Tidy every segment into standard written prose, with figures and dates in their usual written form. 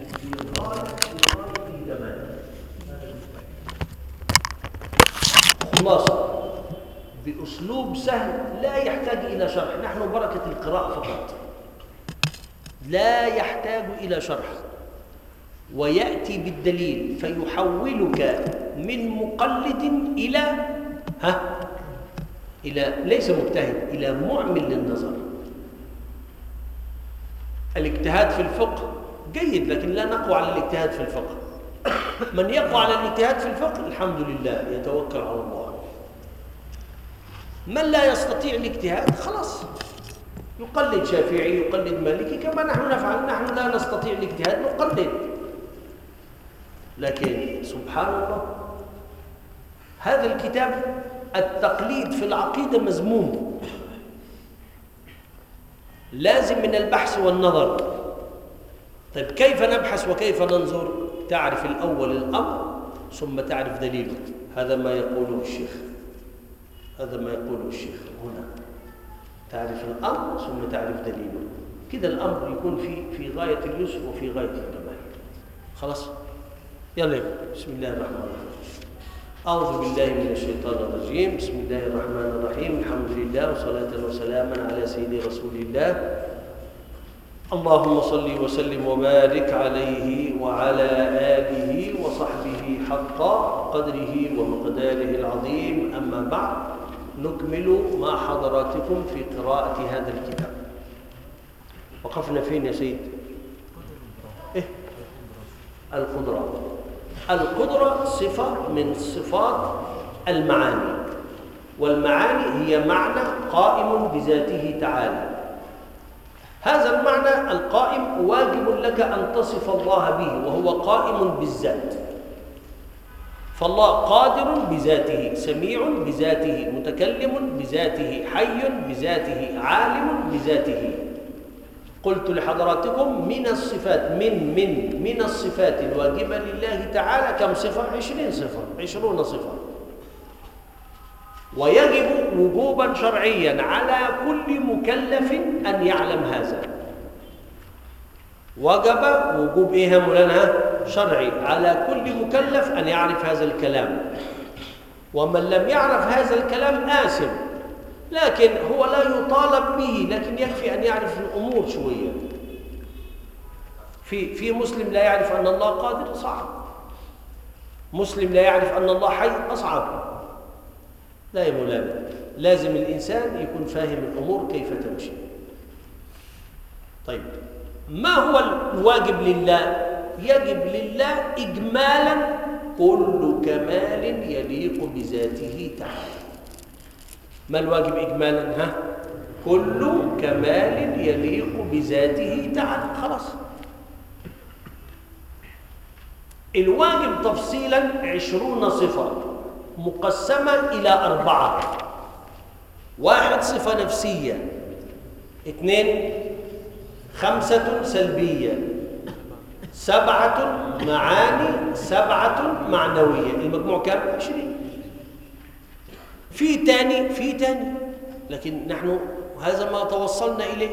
في غاية الجمال. خلاصة بأسلوب سهل لا يحتاج إلى شرح، نحن بركة القراءة فقط، لا يحتاج إلى شرح، ويأتي بالدليل فيحولك من مقلد إلى ليس مجتهد، إلى معمل للنظر. الاجتهاد في الفقه جيد، لكن لا نقوى على الاجتهاد في الفقه. من يقوى على الاجتهاد في الفقه الحمد لله يتوكل على الله. من لا يستطيع الاجتهاد خلاص يقلد شافعي، يقلد مالكي كما نحن نفعل. نحن لا نستطيع الاجتهاد نقلد، لكن سبحان الله هذا الكتاب التقليد في العقيدة مذموم، لازم من البحث والنظر. طيب كيف نبحث وكيف ننظر؟ تعرف الأول الأمر ثم تعرف دليله. هذا ما يقوله الشيخ، هذا ما يقوله الشيخ هنا. تعرف الأمر ثم تعرف دليله، كده الأمر يكون في غاية اليسر وفي غاية الجمال. خلاص يلا بسم الله الرحمن الرحيم. أعوذ بالله من الشيطان الرجيم. بسم الله الرحمن الرحيم. الحمد لله وصلاة وسلاما على سيدي رسول الله. اللهم صل وسلم وبارك عليه وعلى آله وصحبه حق قدره ومقداره العظيم. أما بعد، نكمل مع حضراتكم في قراءة هذا الكتاب. وقفنا فين يا سيد؟ القدرة. القدرة صفة من صفات المعاني، والمعاني هي معنى قائم بذاته تعالى. هذا المعنى القائم واجب لك أن تصف الله به، وهو قائم بالذات. فالله قادر بذاته، سميع بذاته، متكلم بذاته، حي بذاته، عالم بذاته. قلت لحضراتكم من الصفات من الصفات الواجبة لله تعالى كم صفة؟ 20 صفة. ويجب وجوبا شرعيا على كل مكلف أن يعلم هذا. وجب وجوب إيه مولانا؟ شرعي على كل مكلف أن يعرف هذا الكلام. ومن لم يعرف هذا الكلام آثم، لكن هو لا يطالب به، لكن يكفي أن يعرف الأمور شوية. في مسلم لا يعرف أن الله قادر، صعب. مسلم لا يعرف أن الله حي، أصعب. لا يا مولانا، لازم الإنسان يكون فاهم الأمور كيف تمشي. طيب ما هو الواجب لله؟ يجب لله إجمالا كل كمال يليق بذاته تعالى. ما الواجب إجمالا؟ كل كمال يليق بذاته تعالى. خلاص. الواجب تفصيلا 20 صفة مقسمة إلى 4. 1 صفة نفسية، 2 5 سلبية، 7 معاني، 7 معنوية. المجموع كم؟ 20. في تاني، لكن نحن هذا ما توصلنا إليه.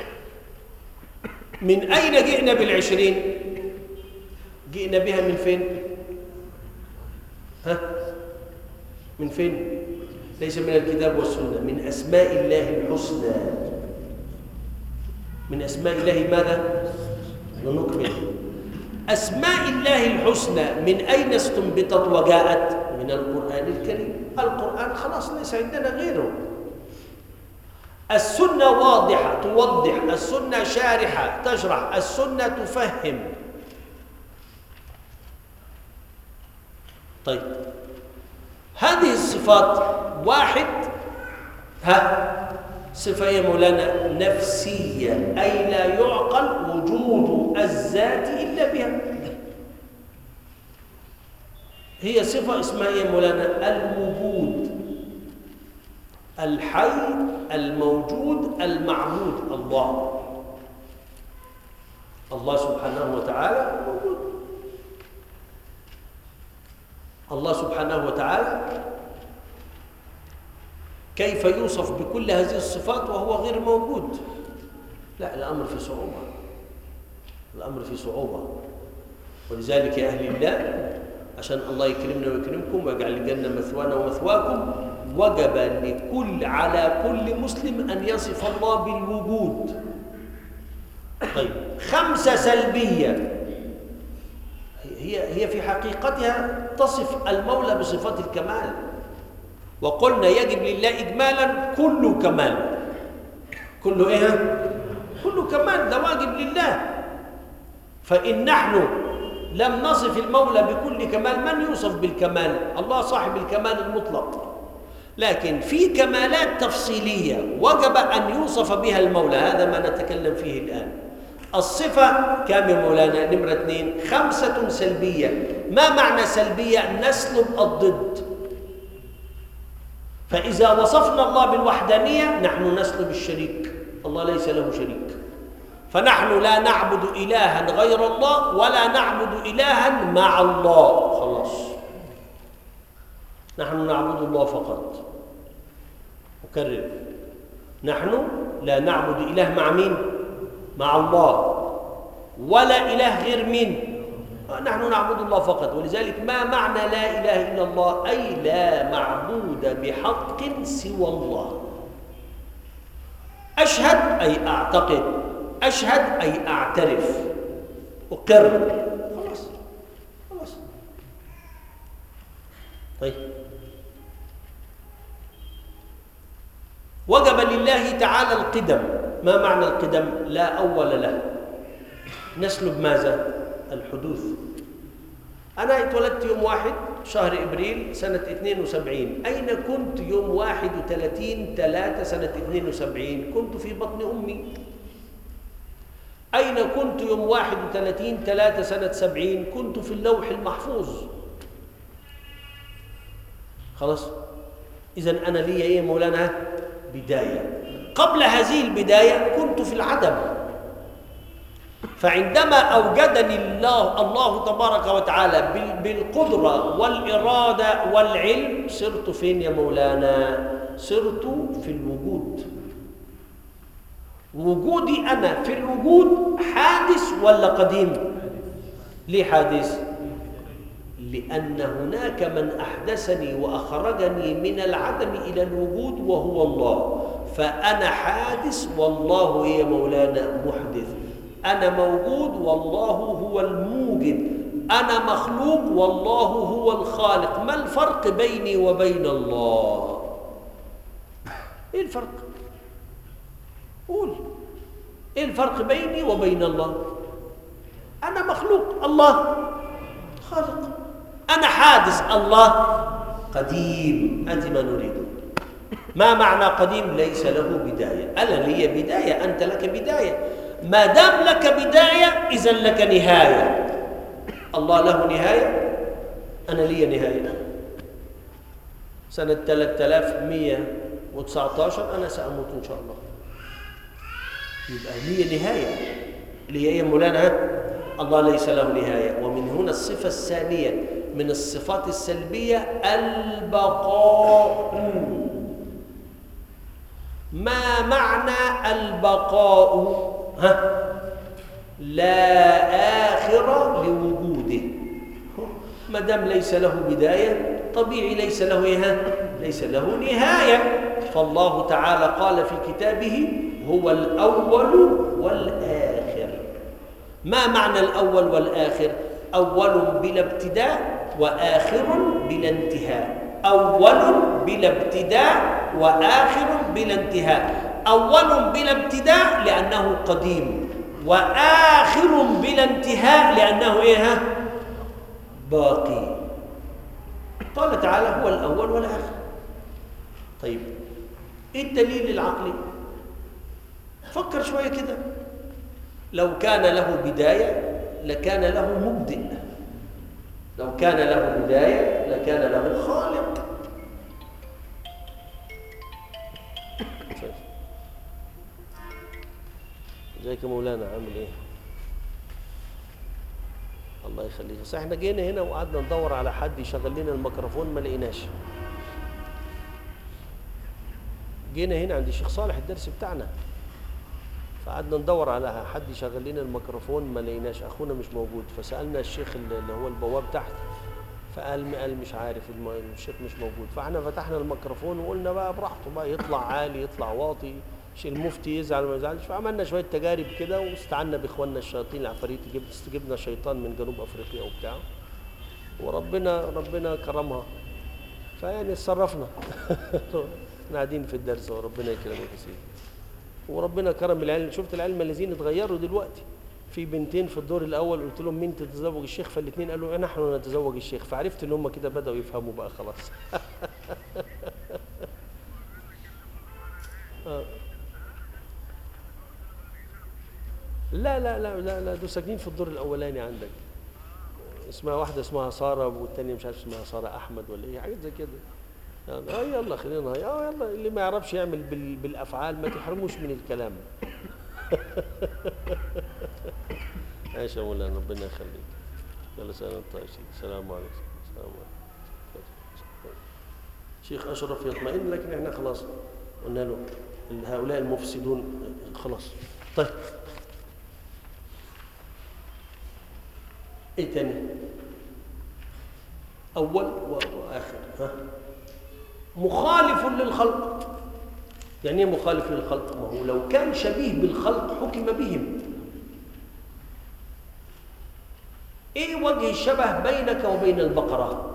من أين جئنا بال20؟ جئنا بها من فين؟ من فين؟ ليس من الكتاب والسنة، من أسماء الله الحسنى. من أسماء الله ماذا؟ ونكمل. أسماء الله الحسنى من أين استنبطت وجاءت؟ من القرآن الكريم. القرآن خلاص ليس عندنا غيره. السنة واضحة توضح، السنة شارحة تشرح، السنة تفهم. طيب هذه الصفات 1 صفة يا مولانا نفسية، أي لا يعقل وجود الذات إلا بها. هي صفة اسمها يا مولانا الوجود، الحي الموجود المعبود. الله سبحانه وتعالى موجود. الله سبحانه وتعالى كيف يوصف بكل هذه الصفات وهو غير موجود؟ لا، الأمر في صعوبة، الأمر في صعوبة. ولذلك يا أهل الله، عشان الله يكرمنا ويكرمكم ويجعل الجنة مثوانا ومثواكم، وجب على كل مسلم أن يصف الله بالوجود. طيب 5 سلبية هي في حقيقتها تصف المولى بصفات الكمال. وقلنا يجب لله إجمالا كل كمال، كله إيه؟ كل كمال، ده واجب لله. فإن نحن لم نصف المولى بكل كمال، من يوصف بالكمال؟ الله صاحب الكمال المطلق. لكن في كمالات تفصيلية وجب أن يوصف بها المولى، هذا ما نتكلم فيه الآن. الصفة كام يا مولانا؟ نمرة 2 5 سلبية. ما معنى سلبية؟ نسلب الضد. فإذا وصفنا الله بالوحدانية نحن نسلب الشريك، الله ليس له شريك، فنحن لا نعبد إلها غير الله ولا نعبد إلها مع الله، خلاص نحن نعبد الله فقط. أكرر، نحن لا نعبد إله مع مين؟ مع الله، ولا إله غير مين؟ نحن نعبد الله فقط. ولذلك ما معنى لا إله إلا الله؟ أي لا معبود بحق سوى الله. أشهد أي أعتقد، أشهد أي أعترف، أقر، خلاص خلاص. طيب، وجب لله تعالى القدم. ما معنى القدم؟ لا أول له. نسلب ماذا؟ الحدوث. أنا اتولدت يوم 1 شهر إبريل سنة 72. أين كنت يوم 31/3 سنة 72؟ كنت في بطن أمي. أين كنت يوم 31/3 سنة 70؟ كنت في اللوح المحفوظ. خلاص. إذن أنا لي إيه مولانا؟ بداية. قبل هذه البداية كنت في العدم. فعندما أوجدني الله تبارك وتعالى بالقدرة والإرادة والعلم، صرت فين يا مولانا؟ صرت في الوجود. وجودي أنا في الوجود حادث ولا قديم؟ ليه حادث؟ لأن هناك من أحدثني وأخرجني من العدم إلى الوجود وهو الله. فأنا حادث والله يا مولانا محدث. أنا موجود والله هو الموجد. أنا مخلوق والله هو الخالق. ما الفرق بيني وبين الله؟ إيه الفرق؟ قول، إيه الفرق بيني وبين الله؟ أنا مخلوق، الله خالق. أنا حادث، الله قديم. أدي ما نريده. ما معنى قديم؟ ليس له بداية. أنا لي بداية، أنت لك بداية. ما دام لك بداية إذن لك نهاية. الله له نهاية، أنا لي نهاية. سنة 3119 أنا سأموت إن شاء الله. يبقى لي نهاية. اللي هي مولانا الله ليس له نهاية. ومن هنا الصفة الثانية من الصفات السلبية البقاء. ما معنى البقاء؟ لا آخر لوجوده. ما دام ليس له بداية طبيعي ليس له ليس له نهاية. فالله تعالى قال في كتابه هو الأول والآخر. ما معنى الأول والآخر؟ أول بلا ابتداء وآخر بلا انتهاء. أول بلا ابتداء وآخر بلا انتهاء. أول بلا ابتداء لأنه قديم، وآخر بلا انتهاء لأنه باقي. قال تعالى هو الأول والآخر. طيب، إيه الدليل العقلي؟ فكر شوية كده. لو كان له بداية لكان له مبدئ. لو كان له بداية لكان له خالق. ازيك يا مولانا، عامل ايه؟ الله يخليك. صح، احنا جينا هنا وقعدنا ندور على حد يشغل لنا الميكروفون ما لقيناش. جينا هنا عند الشيخ صالح الدرس بتاعنا، فقعدنا ندور على حد يشغل لنا الميكروفون، ما لقيناش، اخونا مش موجود. فسالنا الشيخ اللي هو البواب تحت، فقال مش عارف، الشيخ مش موجود. فاحنا فتحنا الميكروفون وقلنا بقى براحته بقى، يطلع عالي يطلع واطي، المفتي يزعل ما يزعلش. فعملنا شويه تجارب كده، واستعنا باخواننا الشياطين العفاريت، استجبنا شيطان من جنوب افريقيا وبتاع، وربنا كرمها. فيعني اتصرفنا. احنا قاعدين في الدرس وربنا يكرمك يا سيدي، وربنا كرم العلم. شفت العلم الذين اتغيروا دلوقتي. في بنتين في الدور الاول قلت لهم مين تتزوج الشيخ؟ فالاثنين قالوا نحن نتزوج الشيخ. فعرفت ان هم كده بداوا يفهموا بقى خلاص. لا لا لا لا لا، دول ساكنين في الدور الاولاني عندك. اسمها واحده اسمها ساره، والثانيه مش عارف اسمها ساره احمد ولا ايه، حاجات زي كده. يعني يلا خلينا يلا، اللي ما يعرفش يعمل بالافعال ما تحرموش من الكلام. ماشي يا مولانا، ربنا يخليك. يلا سلام. طيب السلام عليكم. السلام عليكم. شيخ اشرف يطمئن، لكن احنا خلاص قلنا له هؤلاء المفسدون خلاص. طيب ايه تاني؟ اول واخر. مخالف للخلق. يعني ايه مخالف للخلق؟ ما هو لو كان شبيه بالخلق حكم بهم. ايه وجه الشبه بينك وبين البقرة؟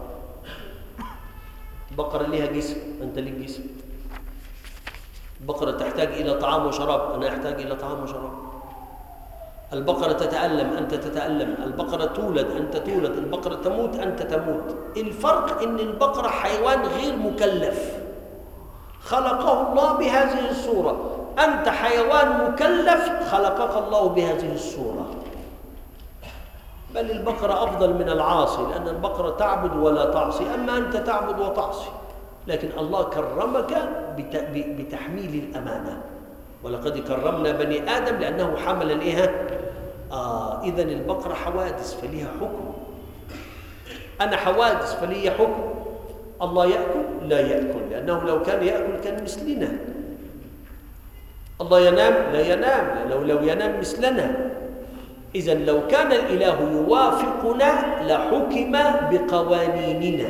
البقرة ليها جسم، انت ليك جسم. البقرة تحتاج الى طعام وشراب، انا احتاج الى طعام وشراب. البقرة تتألم، أنت تتألم. البقرة تولد، أنت تولد. البقرة تموت، أنت تموت. الفرق إن البقرة حيوان غير مكلف، خلقه الله بهذه الصورة. أنت حيوان مكلف، خلقك الله بهذه الصورة. بل البقرة أفضل من العاصي، لأن البقرة تعبد ولا تعصي، أما أنت تعبد وتعصي. لكن الله كرمك بتحميل الأمانة. ولقد كرمنا بني آدم لأنه حمل الإيه؟ إذن البقرة حوادث فليها حكم. أنا حوادث فلي حكم. الله يأكل؟ لا يأكل، لأنه لو كان يأكل كان مثلنا. الله ينام؟ لا ينام، لو ينام مثلنا. إذن لو كان الإله يوافقنا لحكم بقوانيننا،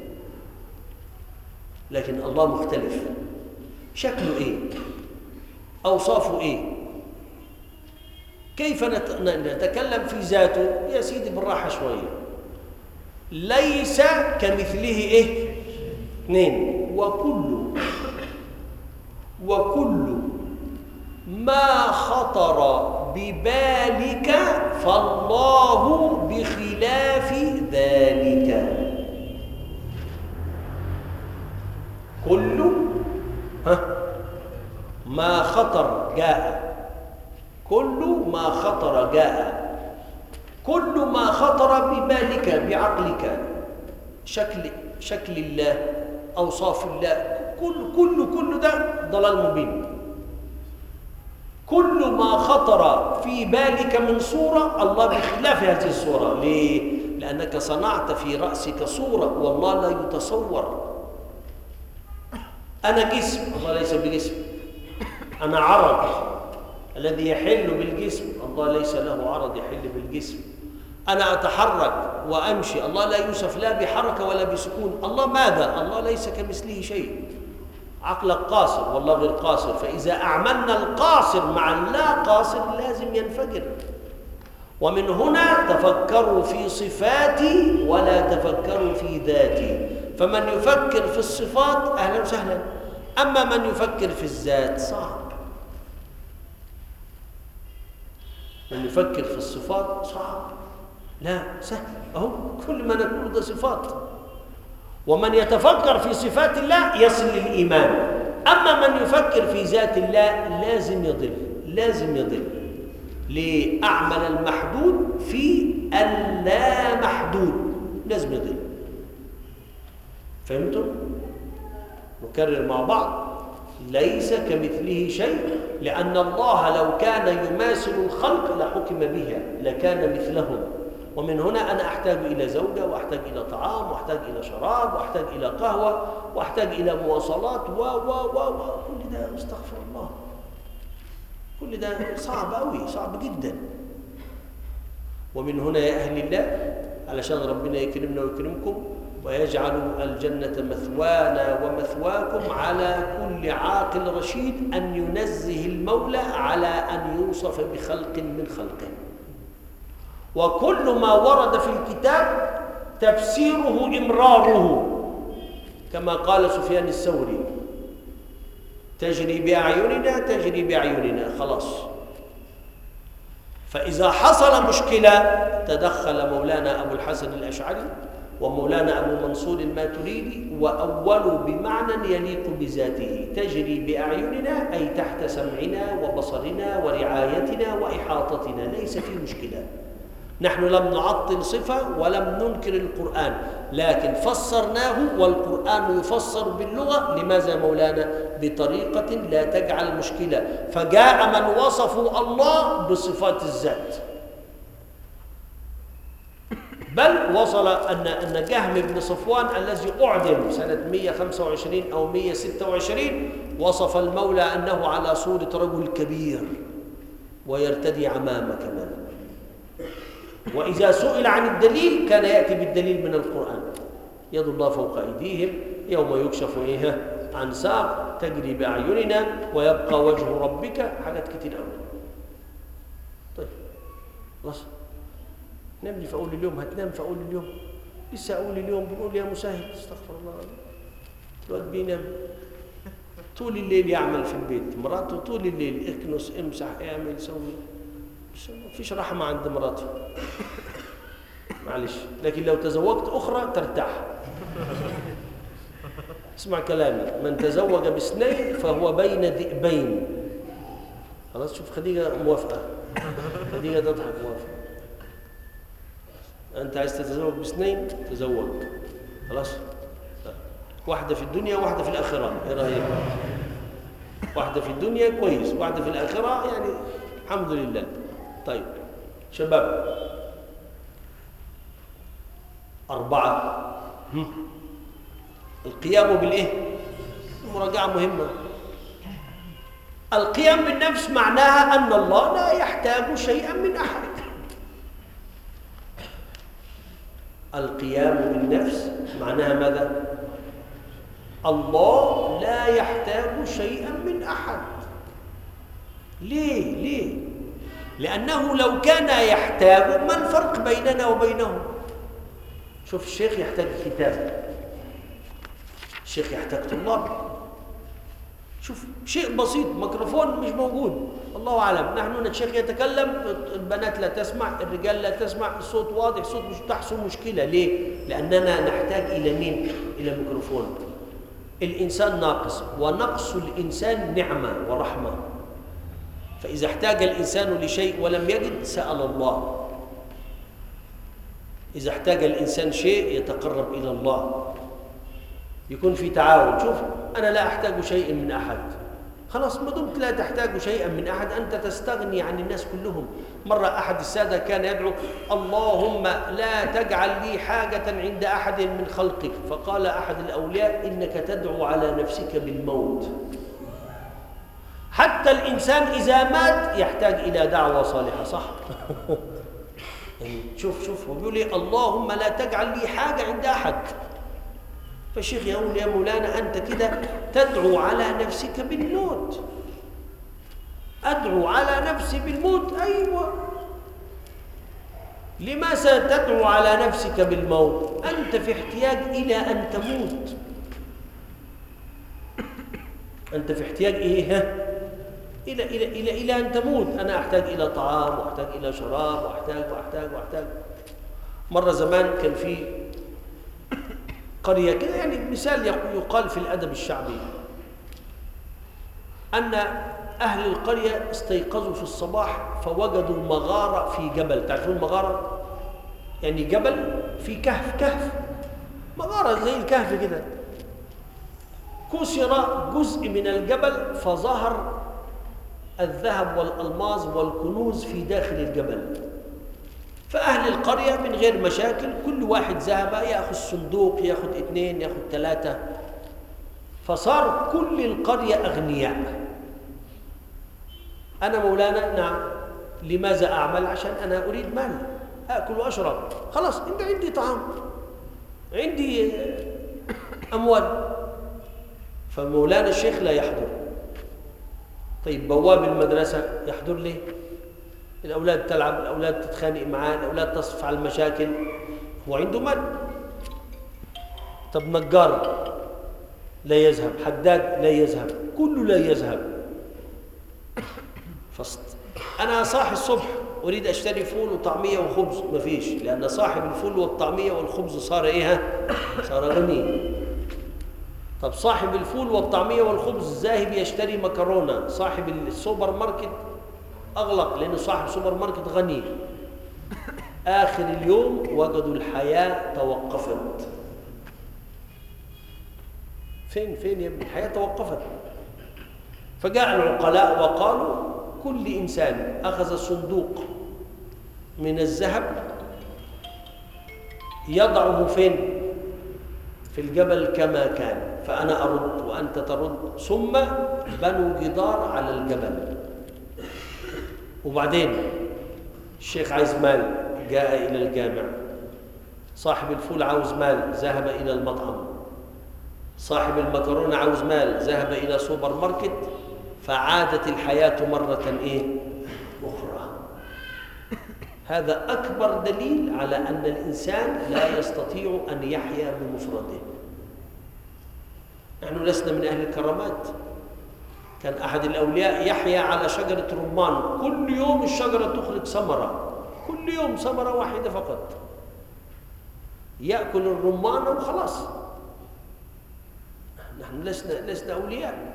لكن الله مختلف. شكله إيه؟ أوصافه إيه؟ كيف نتكلم في ذاته؟ يا سيدي بالراحة شوية. ليس كمثله إيه؟ اثنين. وكل ما خطر ببالك فالله بخلاف ذلك. كل ما خطر جاء. كل ما خطر جاء. كل ما خطر ببالك بعقلك، شكل الله، أوصاف الله، كل ده ضلال مبين. كل ما خطر في بالك من صورة، الله بخلاف هذه الصورة. ليه؟ لأنك صنعت في رأسك صورة والله لا يتصور. أنا جسم، الله ليس بجسم. أنا عرض الذي يحل بالجسم، الله ليس له عرض يحل بالجسم. أنا أتحرك وأمشي، الله لا يوصف لا بحركة ولا بسكون. الله ماذا؟ الله ليس كمثله شيء. عقلك قاصر والله غير قاصر، فإذا أعملنا القاصر مع اللا قاصر لازم ينفجر. ومن هنا تفكروا في صفاتي ولا تفكروا في ذاتي. فمن يفكر في الصفات أهلا وسهلا، أما من يفكر في الذات صعب. من يفكر في الصفات صعب، لا سهل. أهو كل ما نقول ده صفات. ومن يتفكر في صفات الله يصل للإيمان. أما من يفكر في ذات الله لازم يضل، لازم يضل. لأعمل المحدود في اللا محدود، لازم يضل. فهمتم؟ نكرر مع بعض. ليس كمثله شيء، لأن الله لو كان يماثل الخلق لحكم بها، لكان مثلهم. ومن هنا أنا أحتاج إلى زوجة، وأحتاج إلى طعام، وأحتاج إلى شراب، وأحتاج إلى قهوة، وأحتاج إلى مواصلات كل ده استغفر الله. كل ده صعب أوي، صعب جدا. ومن هنا يا أهل الله، علشان ربنا يكرمنا ويكرمكم ويجعل الجنة مثوانا ومثواكم، على كل عاقل رشيد أن ينزه المولى على أن يوصف بخلق من خلقه. وكل ما ورد في الكتاب تفسيره إمراره، كما قال سفيان الثوري: تجري بأعيننا تجري بأعيننا، خلاص. فإذا حصل مشكلة تدخل مولانا أبو الحسن الأشعري ومولانا أبو منصور الماتريدي وأولوا بمعنى يليق بذاته: تجري بأعيننا أي تحت سمعنا وبصرنا ورعايتنا وإحاطتنا، ليس في مشكلة. نحن لم نعطل صفة ولم ننكر القرآن، لكن فسرناه، والقرآن يفسر باللغة. لماذا مولانا؟ بطريقة لا تجعل مشكلة. فجاء من وصفوا الله بصفات الذات، بل وصل أن جهم بن صفوان الذي أعدم سنة 125 أو 126 وصف المولى أنه على صورة رجل كبير ويرتدي عمامة كمان. وإذا سئل عن الدليل كان يأتي بالدليل من القرآن: يد الله فوق أيديهم يوم يكشف عن ساق تجري بأعيننا ويبقى وجه ربك، حاجات كتير قوي. طيب خلاص، نمني في أول اليوم، هتنام في أول اليوم، لسه أول اليوم بنقول يا مسهل، استغفر الله، الواد بينام طول الليل، يعمل في البيت، مراته طول الليل اكنس امسح اعمل سوي، مفيش رحمة عند مراته، معلش. لكن لو تزوجت أخرى ترتاح. اسمع كلامي: من تزوج باثنين فهو بين ذئبين. خلاص، شوف خديجة موافقة، خديجة تضحك موافقة. أنت عايز تتزوج باثنين تزوج، خلاص، واحدة في الدنيا وواحدة في الآخرة، إيه رأيك؟ واحدة في الدنيا كويس، واحدة في الآخرة يعني الحمد لله. طيب شباب، 4 القيام بالإيه؟ المراجعة مهمة. القيام بالنفس معناها أن الله لا يحتاج شيئا من أحد. القيام بالنفس معناها ماذا؟ الله لا يحتاج شيئا من أحد. ليه؟ لأنه لو كان يحتاج، ما الفرق بيننا وبينه؟ شوف، الشيخ يحتاج كتاب، الشيخ يحتاج طلاب. شوف شيء بسيط، ميكروفون مش موجود، الله أعلم، نحن الشيخ يتكلم، البنات لا تسمع، الرجال لا تسمع، الصوت واضح، الصوت مش تحصل مشكلة. ليه؟ لأننا نحتاج إلى مين؟ إلى ميكروفون. الإنسان ناقص، ونقص الإنسان نعمة ورحمة. فإذا احتاج الإنسان لشيء ولم يجد سأل الله. إذا احتاج الإنسان شيء يتقرب إلى الله، يكون في تعاون. شوف، أنا لا أحتاج شيء من أحد، خلاص، ما دمت لا تحتاج شيئا من أحد أنت تستغني عن الناس كلهم. مرة أحد السادة كان يدعو: اللهم لا تجعل لي حاجة عند أحد من خلقك. فقال أحد الأولياء: إنك تدعو على نفسك بالموت. حتى الإنسان إذا مات يحتاج إلى دعوة صالحة، صح؟ شوف هو بيقول لي: اللهم لا تجعل لي حاجة عند أحد. فالشيخ يقول: يا مولانا أنت كده تدعو على نفسك بالموت. أدعو على نفسي بالموت؟ أيوة. لماذا تدعو على نفسك بالموت؟ أنت في احتياج إلى أن تموت. أنت في احتياج إيه؟ إلى أن تموت. أنا أحتاج إلى طعام، وأحتاج إلى شراب، وأحتاج. مرة زمان كان في قرية كده، يعني مثال يقال في الأدب الشعبي، أن أهل القرية استيقظوا في الصباح فوجدوا مغارة في جبل. تعرفون مغارة؟ يعني جبل في كهف، مغارة زي الكهف كده. كسر جزء من الجبل فظهر الذهب والألماس والكنوز في داخل الجبل. فأهل القرية من غير مشاكل كل واحد ذهب يأخذ صندوق، يأخذ 2، يأخذ 3، فصار كل القرية أغنياء. أنا مولانا نعم، لماذا أعمل؟ عشان أنا أريد مال أكل وأشرب، خلاص أنت عندي طعام، عندي أموال. فمولانا الشيخ لا يحضر. طيب بواب المدرسة يحضر ليه؟ الأولاد تلعب، الأولاد تتخانق معاه، الأولاد تصف على المشاكل، هو عنده مال. طب نجار لا يذهب، حداد لا يذهب، كله لا يذهب. أنا صاحي الصبح أريد أشتري فول وطعمية وخبز، ما فيش، لأن صاحب الفول والطعمية والخبز صار إيه؟ صار غني. طب صاحب الفول والطعمية والخبز ذاهب يشتري مكرونة، صاحب السوبر ماركت أغلق لأنه صاحب سوبر ماركت غني. آخر اليوم وجدوا الحياة توقفت. فين يا ابني؟ الحياة توقفت. فجاء العقلاء وقالوا كل إنسان أخذ صندوق من الذهب يضعه فين؟ في الجبل كما كان، فأنا أرد وأنت ترد، ثم بنوا جدار على الجبل. وبعدين الشيخ عايز مال، جاء إلى الجامع. صاحب الفول عاوز مال، ذهب إلى المطعم. صاحب المكرونة عاوز مال، ذهب إلى سوبر ماركت. فعادت الحياة مرة إيه؟ أخرى. هذا أكبر دليل على أن الإنسان لا يستطيع أن يحيا بمفرده. نحن لسنا من أهل الكرامات. كان أحد الأولياء يحيا على شجرة رمان، كل يوم الشجرة تخرج ثمرة، كل يوم ثمرة واحدة فقط، يأكل الرمان وخلاص. نحن لسنا أولياء.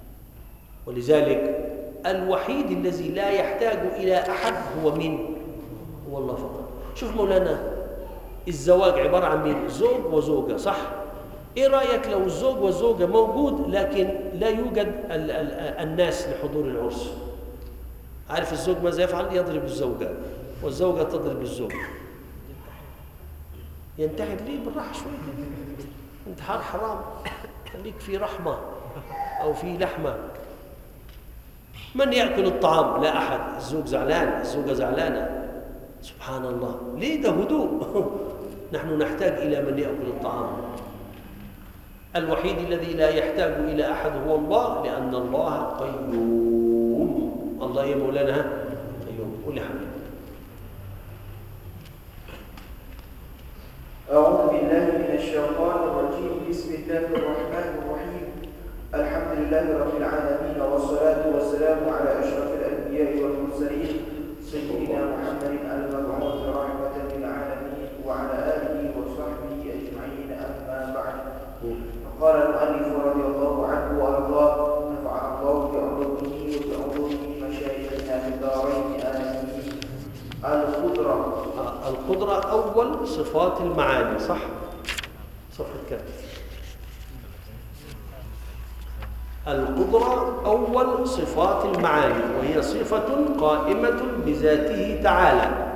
ولذلك الوحيد الذي لا يحتاج إلى أحد هو مين؟ هو الله فقط. شوف مولانا، الزواج عبارة عن مين؟ زوج وزوجة، صح؟ إيه رأيك لو الزوج والزوجة موجود لكن لا يوجد الناس لحضور العرس؟ عارف الزوج ماذا يفعل؟ يضرب الزوجة، والزوجة تضرب الزوج. ينتحر ليه؟ بالراحة شوية، انتحار حرام، خليك في رحمة أو في لحمة. من يأكل الطعام؟ لا أحد. الزوج زعلان، الزوجة زعلانة، سبحان الله. ليه؟ ده هدوء. نحن نحتاج إلى من يأكل الطعام. الوحيد الذي لا يحتاج إلى أحد هو الله، لأن الله قيوم. الله يا مولانا قيوم. قل يا حبيبي. أعوذ بالله من الشيطان الرجيم. بسم الله الرحمن الرحيم. الحمد لله رب العالمين، والصلاة والسلام على أشرف الأنبياء والمرسلين سيدنا محمد المبعوث رحمة للعالمين وعلى آله وصحبه أجمعين، أما بعد. قال المؤلف رضي الله عنه وأرضاه: نفع الله بعلومه وبعلوم مشايخنا في الدارين آمين. القدرة أول صفات المعاني، صح؟ صفحة كم؟ القدرة أول صفات المعاني، وهي صفة قائمة بذاته تعالى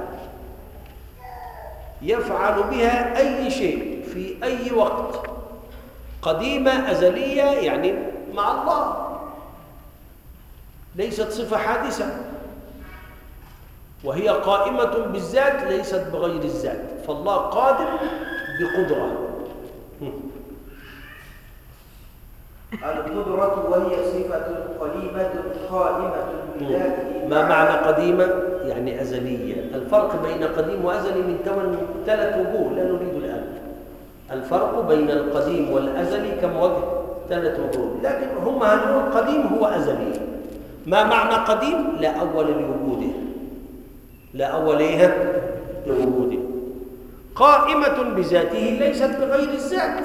يفعل بها أي شيء في أي وقت، قديمة أزلية، يعني مع الله، ليست صفة حادثة، وهي قائمة بالذات ليست بغير الذات، فالله قادر بقدرة. القدرة وهي صفة قديمة قائمة بذاته. ما معنى قديمة؟ يعني أزلية. الفرق بين قديم وأزلي من 3 وجوه، لا نريد الآن. الفرق بين القديم والأزلي كم وجه؟ 3 وجوه، لكن هم هنقول قديم هو أزلي. ما معنى قديم؟ لا أول لوجوده، لا أول لوجوده. قائمة بذاته ليست بغير الذات.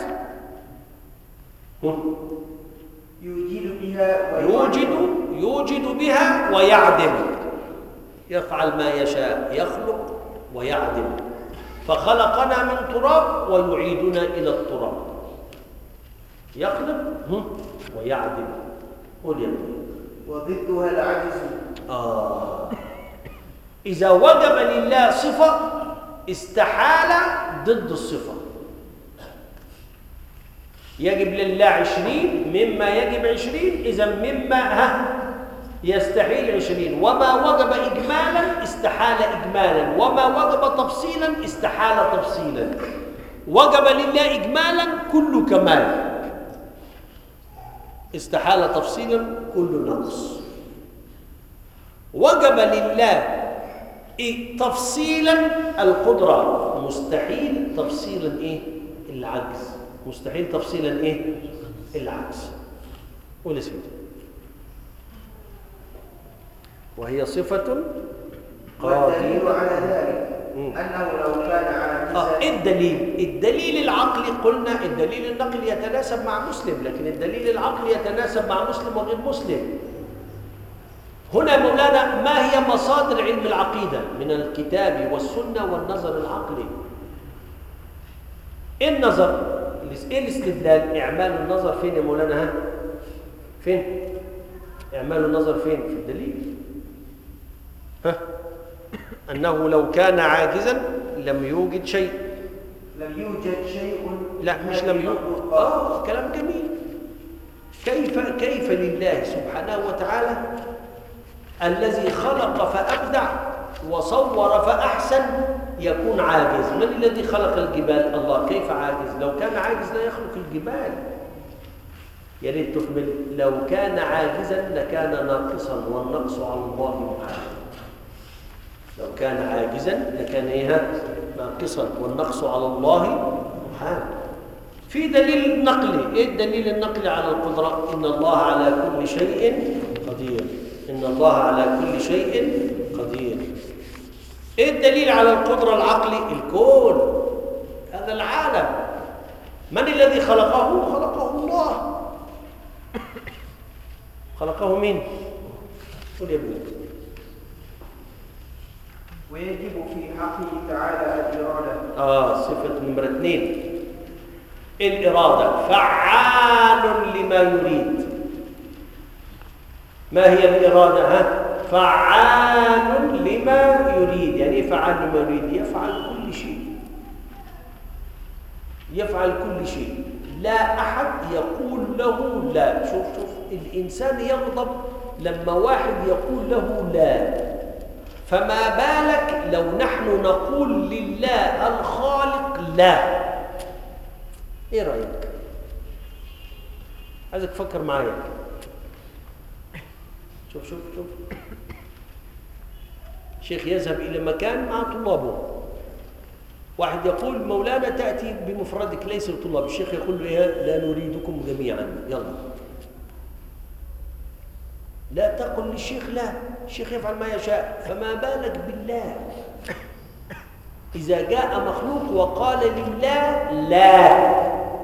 يوجد بها ويعدم، يفعل ما يشاء، يخلق ويعدم. فخلقنا من تراب ويعيدنا إلى التراب، يخلق ويعدم. قل يا ابني. وضدها العجز. إذا وجب لله صفة استحال ضد الصفة. يجب لله 20 مما يجب 20، إذا مما يستحيل 20، وما وجب إجمالا استحال إجمالا، وما وجب تفصيلا استحال تفصيلا. وجب لله إجمالا كل كمال، استحال تفصيلا كل نقص. وجب لله تفصيلا القدرة، مستحيل تفصيلا إيه؟ العجز. مستحيل تفصيلا إيه؟ العجز. قول اسمه. وهي صفة والدليل على ذلك أنه لو كان عاجزا الدليل العقلي قلنا الدليل النقلي يتناسب مع مسلم، لكن الدليل العقلي يتناسب مع مسلم وغير مسلم. هنا مولانا ما هي مصادر علم العقيدة؟ من الكتاب والسنة والنظر العقلي. النظر ايه الاستدلال؟ إعمال النظر فين يا مولانا؟ ها؟ فين؟ إعمال النظر فين؟ في الدليل. ها؟ أنه لو كان عاجزا لم يوجد شيء. لم يوجد شيء. لا مش لم يوجد. كلام جميل. كيف لله سبحانه وتعالى الذي خلق فأبدع وصور فأحسن يكون عاجز؟ من الذي خلق الجبال؟ الله. كيف عاجز؟ لو كان عاجز لا يخلق الجبال. يا ريت تكمل. لو كان عاجزا لكان ناقصا، والنقص على الله محال. لو كان عاجزا لكان ايه؟ ناقصا، والنقص على الله محال. في دليل نقلي. ايه الدليل النقلي على القدرة؟ ان الله على كل شيء قدير. ان الله على كل شيء قدير. ايه الدليل على القدرة العقلي؟ الكون، هذا العالم. من الذي خلقه؟ خلقه الله. خلقه مين؟ قل يا ابني. ويجب في حقه تعالى الإرادة. صفة نمرة 2 الإرادة. فعال لما يريد. ما هي الإرادة؟ فعال لما يريد. يعني ايه فعال لما يريد؟ يفعل كل شيء. يفعل كل شيء. لا أحد يقول له لا. شوف الإنسان يغضب لما واحد يقول له لا، فما بالك لو نحن نقول لله الخالق لا؟ ايه رأيك؟ عايزك تفكر معايا. شوف شيخ يذهب إلى مكان مع طلابه، واحد يقول مولانا تأتي بمفردك ليس لطلاب. الشيخ يقول له إيه؟ لا نريدكم جميعا، يلا. لا تقل للشيخ لا، الشيخ يفعل ما يشاء، فما بالك بالله؟ إذا جاء مخلوق وقال لله لا،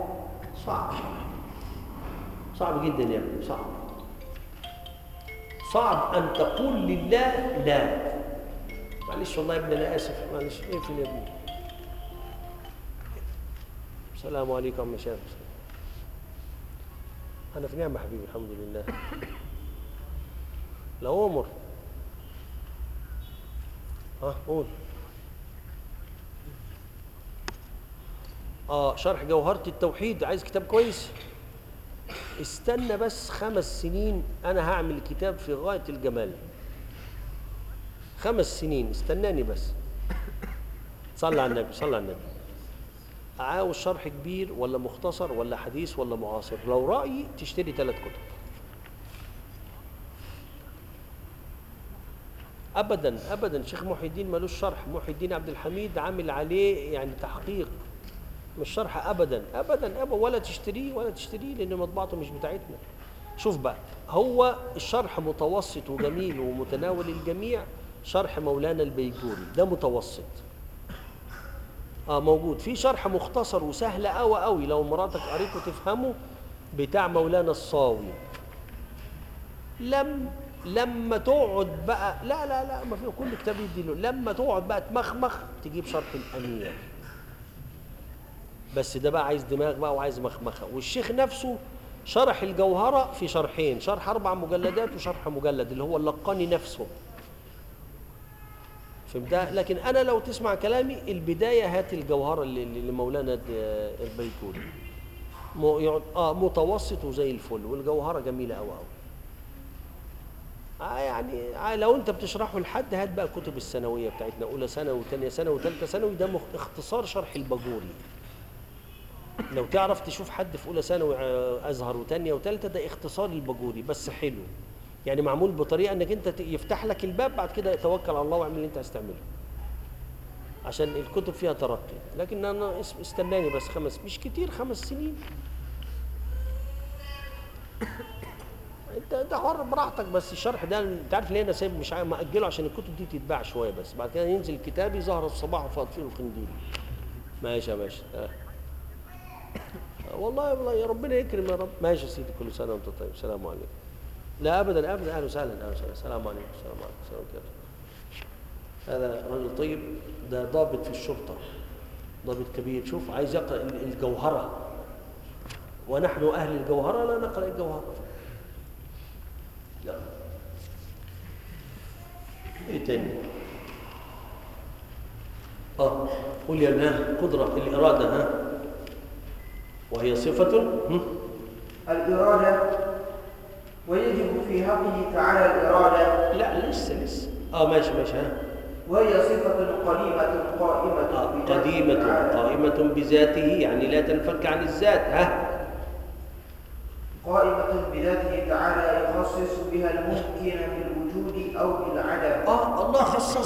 صعب جدا يا ابني، صعب أن تقول لله لا. معلش والله يا ابني أنا آسف، معلش. اقفل يا ابني. السلام عليكم يا مشايخ. أنا في نعمة حبيبي الحمد لله. لا أمر. قول. شرح جوهرة التوحيد. عايز كتاب كويس؟ استنى بس 5 سنين، أنا هعمل الكتاب في غاية الجمال. 5 سنين استناني بس. صلى على النبي، صلى على النبي. عاوز شرح كبير ولا مختصر ولا حديث ولا معاصر؟ لو رأيي تشتري 3 كتب. ابدا شيخ محي الدين ملوش شرح. محي الدين عبد الحميد عامل عليه يعني تحقيق، مش شرح ابدا ولا تشتريه لان مطبعته مش بتاعتنا. شوف بقى، هو الشرح متوسط وجميل ومتناول الجميع. شرح مولانا البيجوري ده متوسط. موجود. في شرح مختصر وسهل قوي لو مراتك قريته تفهمه، بتاع مولانا الصاوي. لما تقعد بقى لا ما في كل كتاب يدي له. لما تقعد بقى تمخمخ تجيب شرح الأمير، بس ده بقى عايز دماغ بقى وعايز مخمخه. والشيخ نفسه شرح الجوهرة في شرحين، شرح 4 مجلدات وشرح مجلد اللي هو اللقاني نفسه. فهمتها؟ لكن أنا لو تسمع كلامي البداية هات الجوهرة اللي مولانا البيكوري متوسط وزي الفل، والجوهرة جميلة قوي. يعني لو انت بتشرحه لحد هات بقى كتب الثانويه بتاعتنا، اولى ثانوي وثانيه ثانوي وثالثه ثانوي، ده اختصار شرح الباجوري. لو تعرف تشوف حد في اولى ثانوي ازهر وثانيه وثالثه، ده اختصار الباجوري بس حلو، يعني معمول بطريقه انك انت يفتح لك الباب، بعد كده توكل على الله واعمل اللي انت عايز تعمله، عشان الكتب فيها ترقي. لكن انا استناني بس مش كتير، 5 سنين. انت حر براحتك، بس الشرح ده انت عارف ليه انا سايب مش مأجله؟ عشان الكتب دي تتباع شويه، بس بعد كده ينزل كتابي ظهر الصباح وفاطفين القنديل. ماشي يا باشا. والله يا ربنا يكرم يا رب. ماشي يا سيدي، كل سنه وانت طيب. السلام عليكم. لا ابدا ابدا، اهلا وسهلا اهلا وسهلا. السلام عليكم. السلام عليكم. السلام عليكم. هذا رجل طيب، ده ضابط في الشرطه، ضابط كبير. شوف عايز يقرا الجوهره، ونحن اهل الجوهره لا نقرا الجوهره. لا. ايه تاني؟ قول يا ابنها قدره الاراده، ها، وهي صفه الإرادة، ويجب في حقه تعالى الإرادة. لا لسه ماشي ها. وهي صفة قديمة بذاته، يعني لا تنفك عن الذات. ها، قائمة بذاته تعالى، يخصص بها الممكن بالوجود أو بالعدم. الله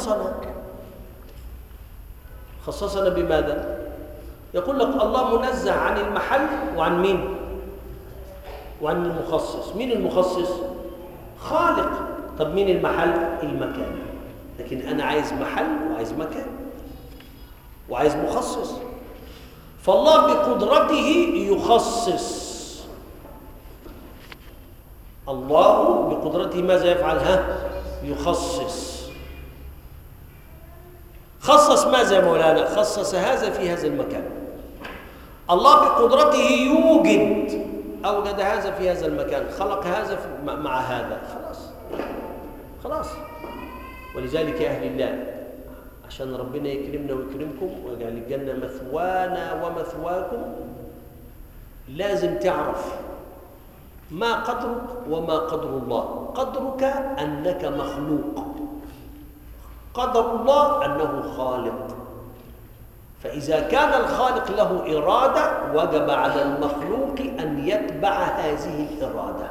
خصصنا بماذا؟ يقول لك الله منزه عن المحل وعن مين؟ وعن المخصص. مين المخصص؟ خالق. طب مين المحل؟ المكان. لكن أنا عايز محل وعايز مكان وعايز مخصص. فالله بقدرته يخصص. الله بقدرته ماذا يفعل؟ يخصص. خصص ماذا يا مولانا؟ خصص هذا في هذا المكان. الله بقدرته أوجد هذا في هذا المكان، خلق هذا مع هذا. خلاص. ولذلك يا أهل الله، عشان ربنا يكرمنا ويكرمكم ويجعل الجنة مثوانا ومثواكم، لازم تعرف ما قدرك وما قدر الله. قدرك أنك مخلوق، قدر الله أنه خالق. فإذا كان الخالق له إرادة، وجب على المخلوق أن يتبع هذه الإرادة.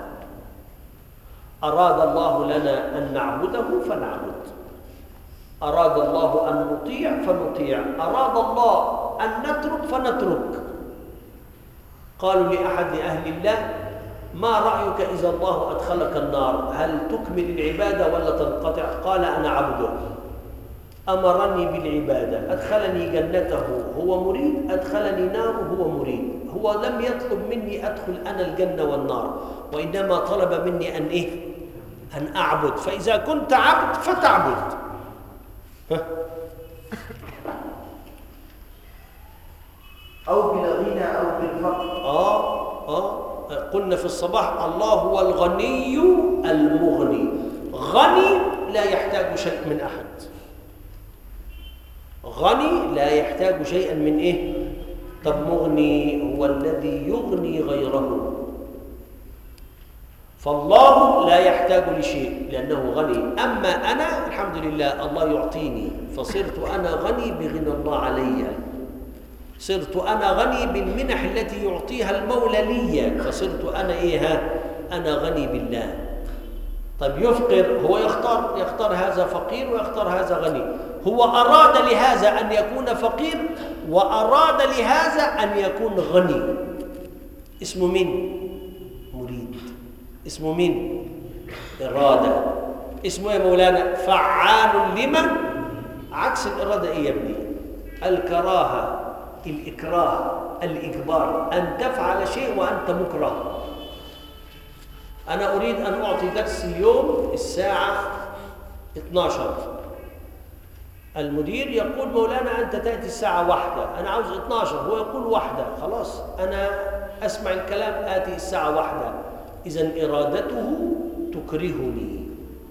أراد الله لنا أن نعبده فنعبد، أراد الله أن نطيع فنطيع، أراد الله أن نترك فنترك. قالوا لأحد أهل الله: ما رأيك إذا الله أدخلك النار، هل تكمل العبادة ولا تنقطع؟ قال: أنا عبده، أمرني بالعبادة، أدخلني جنته هو مريد، أدخلني ناره هو مريد. هو لم يطلب مني أدخل أنا الجنة والنار، وإنما طلب مني أن أعبد. فإذا كنت عبد فتعبد. أو بالغنى أو بالفقر. قلنا في الصباح: الله هو الغني المغني. غني لا يحتاج شيء من أحد، غني لا يحتاج شيئا من طب مغني هو الذي يغني غيره. فالله لا يحتاج لشيء لأنه غني. أما أنا الحمد لله الله يعطيني، فصرت أنا غني بغنى الله علي. صرت أنا غني بالمنح التي يعطيها المولى لي، فصرت أنا أنا غني بالله. طيب يفقر، هو يختار هذا فقير ويختار هذا غني. هو أراد لهذا أن يكون فقير، وأراد لهذا أن يكون غني. اسمه مين؟ مريد. اسمه مين؟ إرادة. اسمه يا مولانا فعال لمن. عكس الإرادة يا ابني؟ الكراهة، الإكراه، الإجبار، أن تفعل شيء وأنت مكره. أنا أريد أن أعطي درس اليوم الساعة 12. المدير يقول: مولانا أنت تأتي الساعة 1، أنا عاوز 12. هو يقول 1، خلاص أنا أسمع الكلام، آتي الساعة 1. إذن إرادته تكرهني،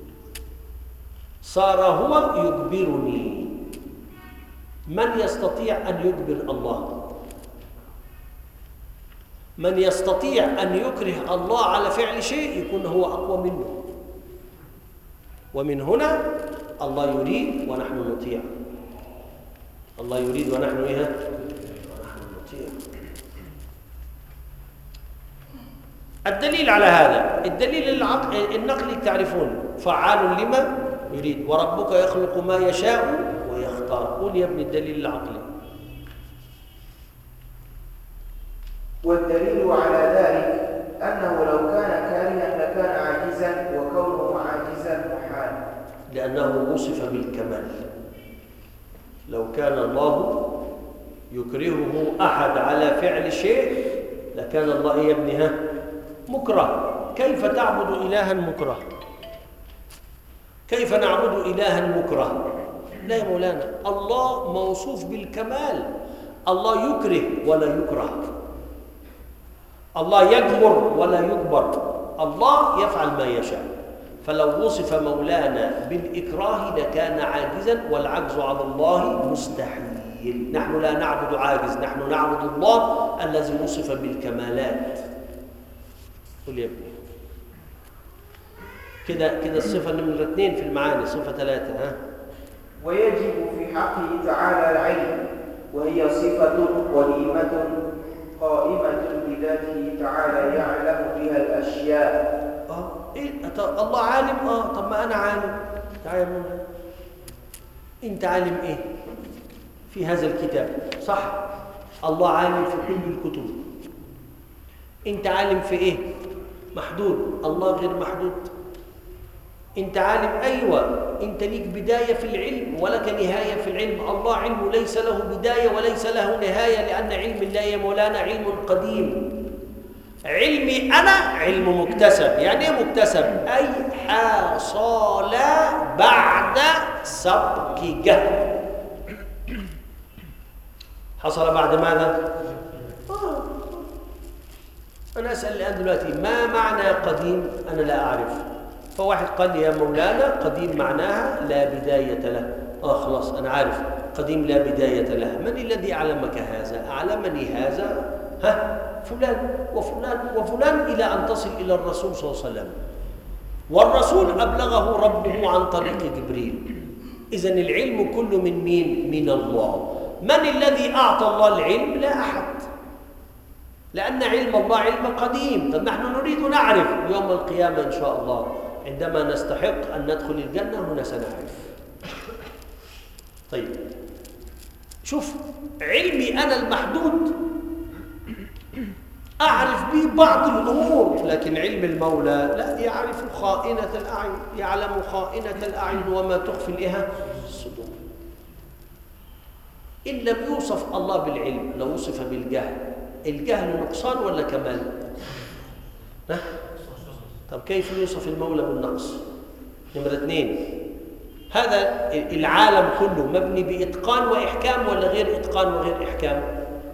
صار هو يجبرني. من يستطيع أن يجبر الله؟ من يستطيع أن يكره الله على فعل شيء يكون هو أقوى منه. ومن هنا الله يريد ونحن نطيع. الله يريد ونحن ونحن نطيع. الدليل على هذا، الدليل النقلي تعرفون، فعال لما يريد، وربك يخلق ما يشاء ويختار. قول يا ابني الدليل العقلي. والدليل على ذلك أنه لو كان كارها لكان عاجزا، وكونه عاجزا محال، لأنه وصف بالكمال. لو كان الله يكرهه أحد على فعل شيء لكان الله يا ابني مكره. كيف تعبد إلها مكره؟ كيف نعبد إلها مكره؟ لا يا مولانا، الله موصوف بالكمال. الله يكره ولا يكره، الله يجبر ولا يجبر، الله يفعل ما يشاء. فلو وصف مولانا بالإكراه لكان عاجزا، والعجز على الله مستحيل. نحن لا نعبد عاجز، نحن نعبد الله الذي وصف بالكمالات. قل يا ابني كده الصفة نمرة 2 في المعاني. صفة 3 ويجب في حقه تعالى العلم، وهي صفة قديمة قائمة بذاته تعالى يعلم بها الأشياء. إيه؟ الله عالم؟ طب ما أنا عالم. تعال يا مولانا، أنت عالم إيه في هذا الكتاب؟ صح، الله عالم في كل الكتب. أنت عالم في إيه؟ محدود، الله غير محدود. أنت عالم، أيوة، أنت ليك بداية في العلم ولك نهاية في العلم. الله علمه ليس له بداية وليس له نهاية، لأن علم الله يا مولانا علم قديم. علمي أنا علم مكتسب. يعني إيه مكتسب؟ أي حصل بعد سبق جهل. حصل بعد ماذا؟ أنا أسأل الآن دلوقتي ما معنى قديم؟ أنا لا أعرف. فواحد قال لي يا مولانا قديم معناها لا بداية له. خلاص أنا عارف قديم لا بداية له. من الذي أعلمك هذا؟ أعلمني هذا فلان وفلان وفلان إلى أن تصل إلى الرسول صلى الله عليه وسلم، والرسول أبلغه ربه عن طريق جبريل. إذن العلم كله من مين؟ من الله. من الذي أعطى الله العلم؟ لا أحد، لأن علم الله علم قديم. طب نحن نريد نعرف يوم القيامة إن شاء الله، عندما نستحق أن ندخل الجنة هنا سنعرف. طيب شوف، علمي أنا المحدود أعرف به بعض الأمور، لكن علم المولى لا، يعرف خائنة الأعين، يعلم خائنة الأعين وما تخفي الصدور. إن لم يوصف الله بالعلم لو وصف بالجهل. الجهل نقصان ولا كمال؟ طب كيف يوصف المولى بالنقص؟ نمرة 2، هذا العالم كله مبني بإتقان وإحكام ولا غير إتقان وغير إحكام؟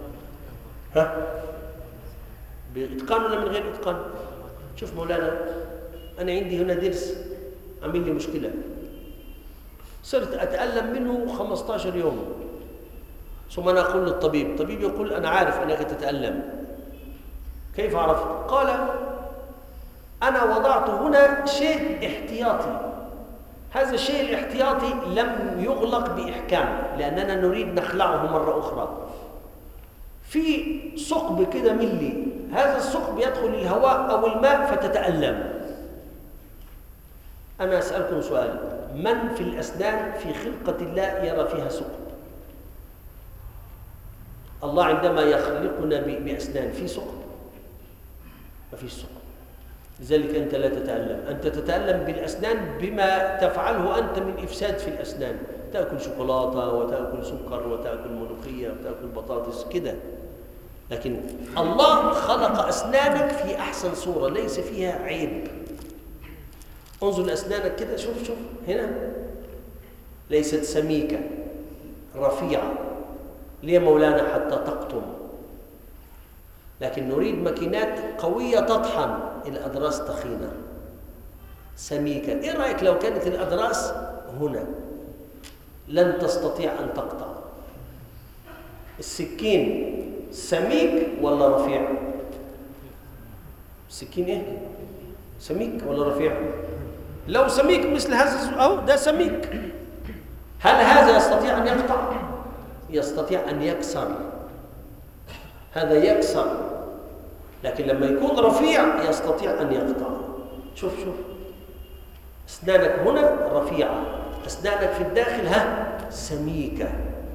بإتقان ولا من غير إتقان؟ شوف مولانا، أنا عندي هنا درس عامل لي مشكلة، صرت أتألم منه 15 يوم، ثم أنا أقول للطبيب، الطبيب يقول أنا عارف أنك تتألم. كيف عرفت؟ قال أنا وضعت هنا شيء احتياطي، هذا الشيء الاحتياطي لم يغلق بإحكام لأننا نريد نخلعه مرة أخرى. في ثقب كده ملي، هذا الثقب يدخل الهواء أو الماء فتتألم. أنا أسألكم سؤال، من في الأسنان في خلقة الله يرى فيها ثقب؟ الله عندما يخلقنا بأسنان في ثقب؟ ما فيش ثقب. لذلك أنت لا تتألم، أنت تتألم بالأسنان بما تفعله أنت من إفساد في الأسنان، تأكل شوكولاتة وتأكل سكر وتأكل ملوخية وتأكل بطاطس كده. لكن الله خلق أسنانك في أحسن صورة ليس فيها عيب. انظر لأسنانك كده، شوف هنا ليست سميكة رفيعة. ليه مولانا؟ حتى تقطم. لكن نريد ماكينات قوية تطحن، الأضراس تخينة سميكة. إيه رأيك لو كانت الأضراس هنا؟ لن تستطيع أن تقطع. السكين سميك ولا رفيع؟ السكين إيه؟ سميك ولا رفيع؟ لو سميك مثل هذا أهو ده سميك، هل هذا يستطيع أن يقطع؟ يستطيع أن يكسر، هذا يكسر، لكن لما يكون رفيع يستطيع أن يقطع. شوف أسنانك هنا رفيعة، أسنانك في الداخل سميكة،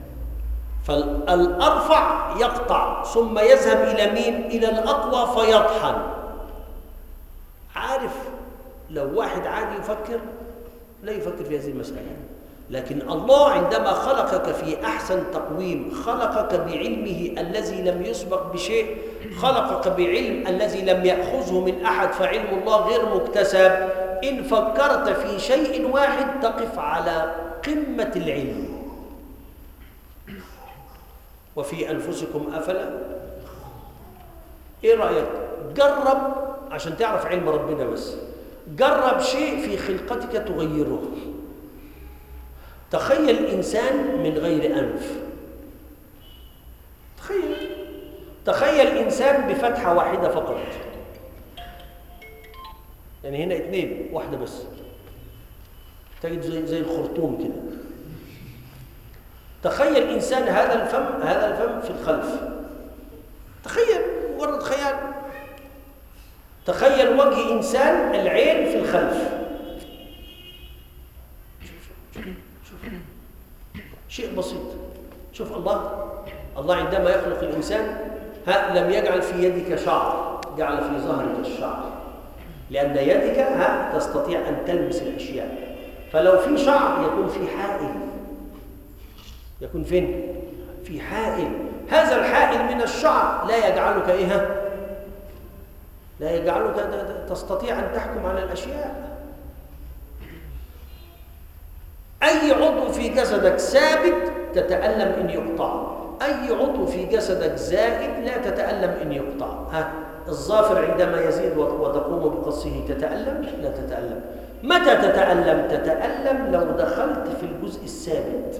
فالأرفع يقطع ثم يذهب إلى مين؟ إلى الأقوى فيطحن. عارف لو واحد عادي يفكر لا يفكر في هذه المسألة، لكن الله عندما خلقك في أحسن تقويم، خلقك بعلمه الذي لم يسبق بشيء، خلقك بعلم الذي لم يأخذه من أحد، فعلم الله غير مكتسب. إن فكرت في شيء واحد تقف على قمة العلم. وفي أنفسكم أفلا، إيه رأيك؟ جرب عشان تعرف علم ربنا، بس جرب شيء في خلقتك تغيره. تخيل إنسان من غير أنف، تخيل إنسان بفتحة واحدة فقط، يعني هنا اثنين واحدة بس، تجد زي الخرطوم كده. تخيل إنسان هذا الفم في الخلف، تخيل مجرد خيال. تخيل وجه إنسان العين في الخلف، شوف شيء بسيط. شوف الله عندما يخلق الإنسان لم يجعل في يدك شعر، جعل في ظهرك الشعر، لأن يدك تستطيع أن تلمس الأشياء. فلو في شعر يكون في حائل، يكون فين؟ في حائل. هذا الحائل من الشعر لا يجعلك لا يجعلك تستطيع أن تحكم على الأشياء. أي عضو في جسدك ثابت تتألم إن يقطع، أي عضو في جسدك زائد لا تتألم إن يقطع. الظافر عندما يزيد وتقوم بقصه تتألم؟ لا تتألم. متى تتألم؟ تتألم لو دخلت في الجزء الثابت.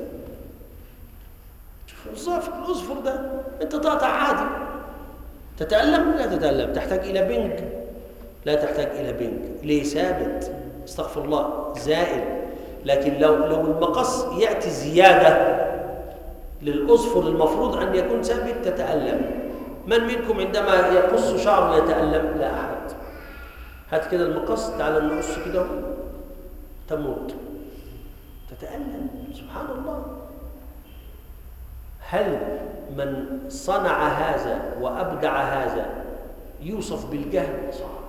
شوف الظافر، الأظفر ده أنت تقطع عادي، تتألم؟ لا تتألم. تحتاج إلى بنج؟ لا تحتاج إلى بنج. ليه؟ ثابت. استغفر الله، زائد. لكن لو المقص يأتي زيادة للأظفر المفروض أن يكون ثابت تتألم. من منكم عندما يقص شعره يتألم؟ لا أحد. هات كده المقص، تعال نقص كده، تموت، تتألم. سبحان الله. هل من صنع هذا وأبدع هذا يوصف بالجهل؟ صعب.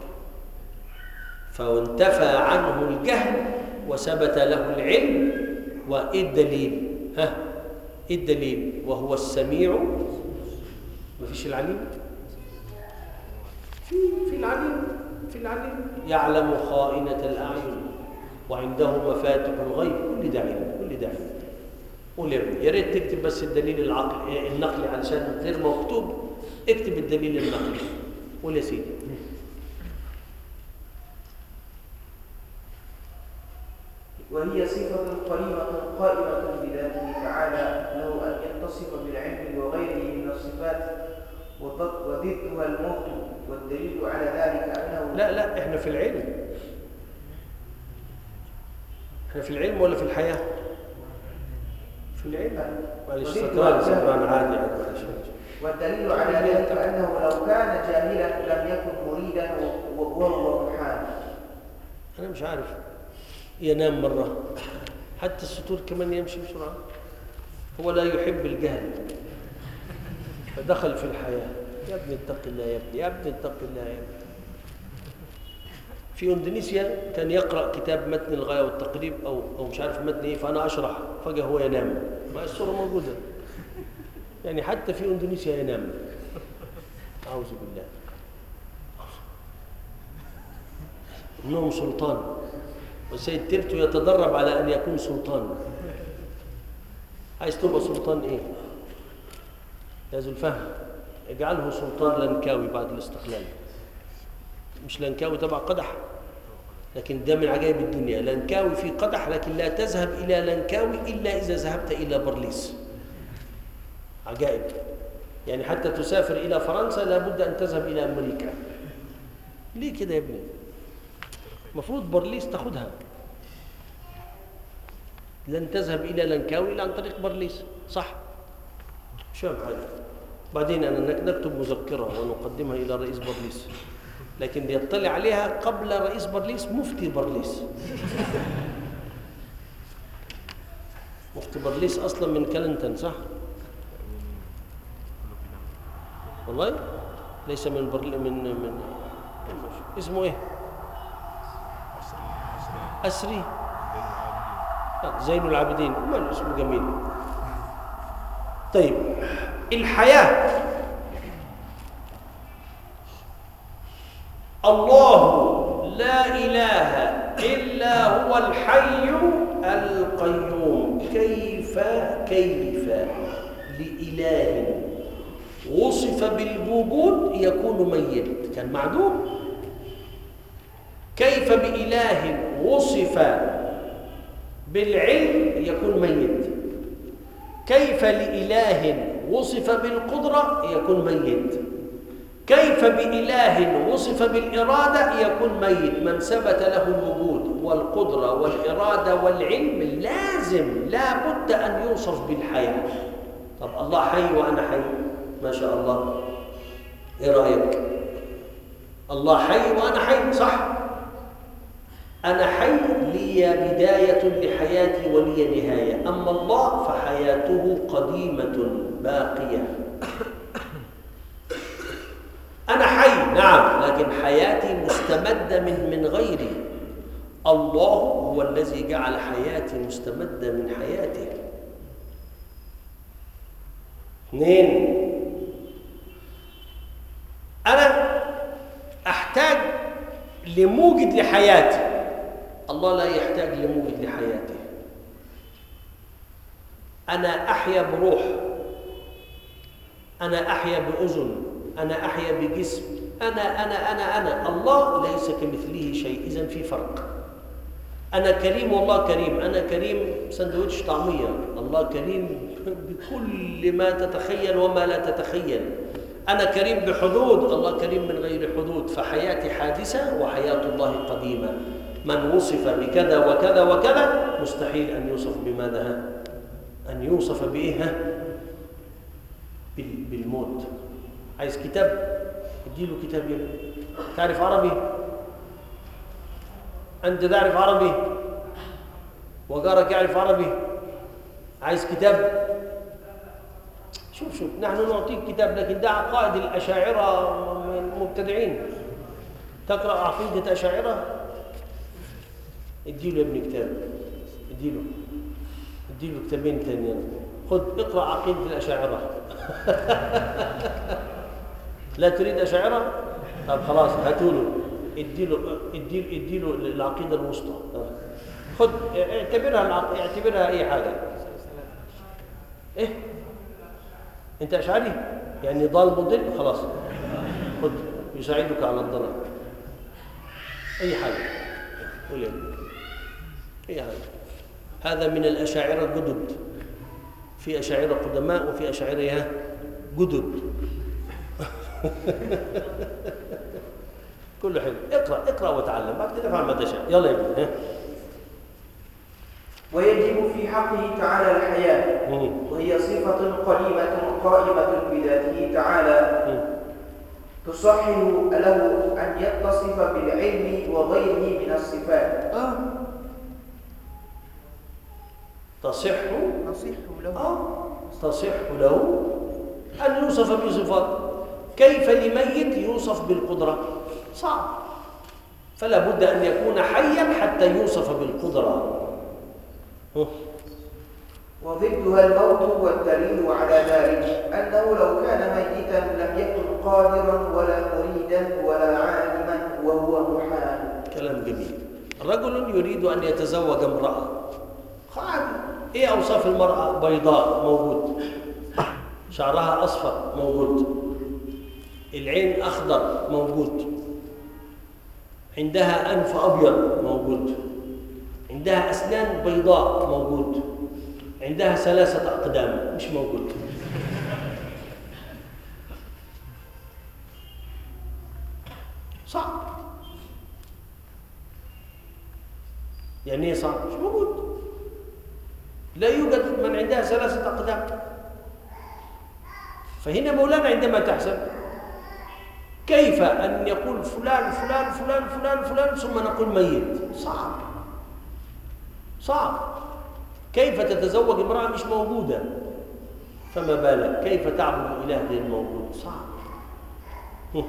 فانتفى عنه الجهل وثبت له العلم. وإيه الدليل؟ إيه الدليل؟ وهو السميع. ما فيش العليم؟ في العليم يعلم خائنة الأعين وعنده مفاتح الغيب. كل ده علم، كل ده علم. قول يا ابني، يا ريت تكتب بس الدليل النقلي علشان غير مكتوب. اكتب الدليل النقلي. قول يا سيدي. وهي صفة قائمة بذاته تعالى، له أن يتصف بالعلم وغيره من الصفات، وضدها الموت. والدليل على ذلك أنه لا احنا في العلم. احنا في العلم ولا في الحياة؟ في العلم. معلش، سكران عادي. والدليل على ذلك أنه لو كان جاهلا لم يكن مريدا وهو محال. أنا مش عارف، ينام مرة، حتى السطور كمان يمشي بسرعة. هو لا يحب الجهل فدخل في الحياة. يا ابني اتق الله، يا ابني، يا ابني اتق الله يا ابني. في اندونيسيا كان يقرأ كتاب متن الغاية والتقريب أو مش عارف متن ايه، فأنا أشرح، فجأة هو ينام. ما الصورة موجودة، يعني حتى في اندونيسيا ينام. أعوذ بالله. إنهم سلطان، والسيد تيرتو يتدرب على أن يكون سلطان. عايز تبقى سلطان إيه؟ يا ذو الفهم، اجعله سلطان لنكاوي بعد الاستقلال. مش لنكاوي تبع قدح، لكن ده من عجائب الدنيا. لنكاوي في قدح، لكن لا تذهب إلى لنكاوي إلا إذا ذهبت إلى برليس. عجائب. يعني حتى تسافر إلى فرنسا لابد أن تذهب إلى أمريكا. ليه كده يا ابني؟ المفروض برليس تاخدها، لن تذهب إلى لنكاوي إلا عن طريق برليس، صح؟ شو حاجة. بعدين أنا نكتب مذكرة ونقدمها إلى رئيس برليس، لكن يطلع عليها قبل رئيس برليس مفتي برليس. مفتي برليس أصلا من كلينتون، صح؟ والله ليس من من اسمه ايه؟ أسري زين العابدين، ما اسمه جميل. طيب الحياة، الله لا إله إلا هو الحي القيوم. كيف لإله وصف بالوجود يكون ميت؟ كان معدوم. كيف بإله وصف بالعلم يكون ميت؟ كيف لإله وصف بالقدرة يكون ميت؟ كيف بإله وصف بالإرادة يكون ميت؟ من ثبت له الوجود والقدرة والإرادة والعلم لازم لا بد أن يوصف بالحياة. طب الله حي وأنا حي، ما شاء الله، إيه رأيك؟ الله حي وأنا حي، صح؟ أنا حي لي بداية لحياتي ولي نهاية، أما الله فحياته قديمة باقية. أنا حي نعم، لكن حياتي مستمدة من غيري. الله هو الذي جعل حياتي مستمدة من حياته. 2، أنا أحتاج لموجد لحياتي، الله لا يحتاج لموجد لحياته. أنا أحيا بروح، أنا أحيا بأذن، أنا أحيا بجسم، أنا الله ليس كمثله شيء. إذن في فرق. أنا كريم والله كريم. أنا كريم سندويتش طعمية، الله كريم بكل ما تتخيل وما لا تتخيل. أنا كريم بحدود، الله كريم من غير حدود. فحياتي حادثة وحياة الله قديمة. من وصف بكذا وكذا وكذا مستحيل أن يوصف بماذا؟ أن يوصف بإيه؟ بالموت. عايز كتاب؟ اديله كتاب يلا. تعرف عربي؟ أنت تعرف عربي؟ وجارك يعرف عربي؟ عايز كتاب؟ شوف نحن نعطيك كتاب، لكن ده عقائد الأشاعرة المبتدعين. تقرأ عقيدة أشاعرة؟ اديله يا ابني كتاب، اديله كتابين ثانيين. خذ اقرأ عقيدة الأشاعرة. لا تريد أشاعرة؟ طب خلاص هاتوا له، اديله العقيدة الوسطى. خذ اعتبرها أي حاجة. إيه؟ أنت أشعري؟ يعني ضال مضل؟ خلاص خذ يساعدك على الضلال. أي حاجة قول يا ابني، أي حاجة. هذا من الأشاعرة الجدد. في أشاعرة قدماء وفي أشاعرة جدد. كله حلو. اقرأ وتعلم، بعد كده افعل ما تشاء. يلا يا ابني. ويجب في حقه تعالى الحياة، وهي صفة قديمة قائمة بذاته تعالى، تصح له أن يتصف بالعلم وغيره من الصفات. تصح له أن يوصف بصفات. كيف لميت يوصف بالقدرة؟ صعب. فلا بد أن يكون حيا حتى يوصف بالقدرة. وضدها الموت، والدليل على ذلك أنه لو كان ميتا لم يكن قادرا ولا مريدا ولا عالما، وهو محال. كلام جميل. رجل يريد أن يتزوج امرأة، خالد. إيه أوصاف المرأة؟ بيضاء، موجود. شعرها أصفر، موجود. العين أخضر، موجود. عندها أنف أبيض، موجود. عندها أسنان بيضاء، موجود. عندها 3 أقدام، مش موجود. صعب. يعني ايه صعب؟ مش موجود. لا يوجد من عندها 3 أقدام. فهنا مولانا عندما تحسب كيف أن يقول فلان فلان فلان فلان فلان ثم نقول ميت؟ صعب. كيف تتزوج امرأة مش موجودة؟ فما بالك كيف تعبد إله غير موجود؟ صعب.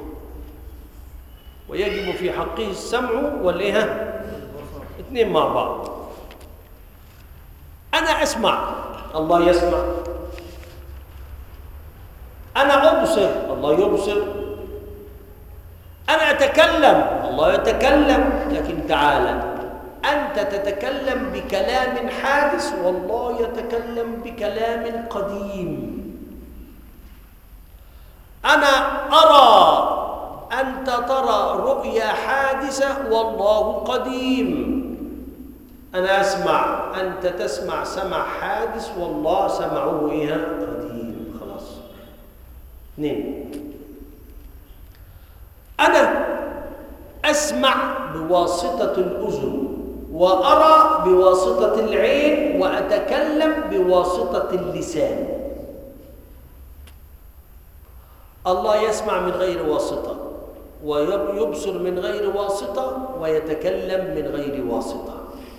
ويجب في حقه السمع والإيه؟ 2 مع بعض. أنا أسمع، الله يسمع. أنا أبصر، الله يبصر. أنا أتكلم، الله يتكلم. لكن تعالى، أنت تتكلم بكلام حادث والله يتكلم بكلام قديم. أنا أرى، أنت ترى رؤيا حادثة والله قديم. أنا أسمع، أنت تسمع سمع حادث والله سمعه إيه؟ قديم. خلاص. 2. أنا أسمع بواسطة الأذن وأرى بواسطة العين وأتكلم بواسطة اللسان. الله يسمع من غير واسطة ويبصر من غير واسطة ويتكلم من غير واسطة.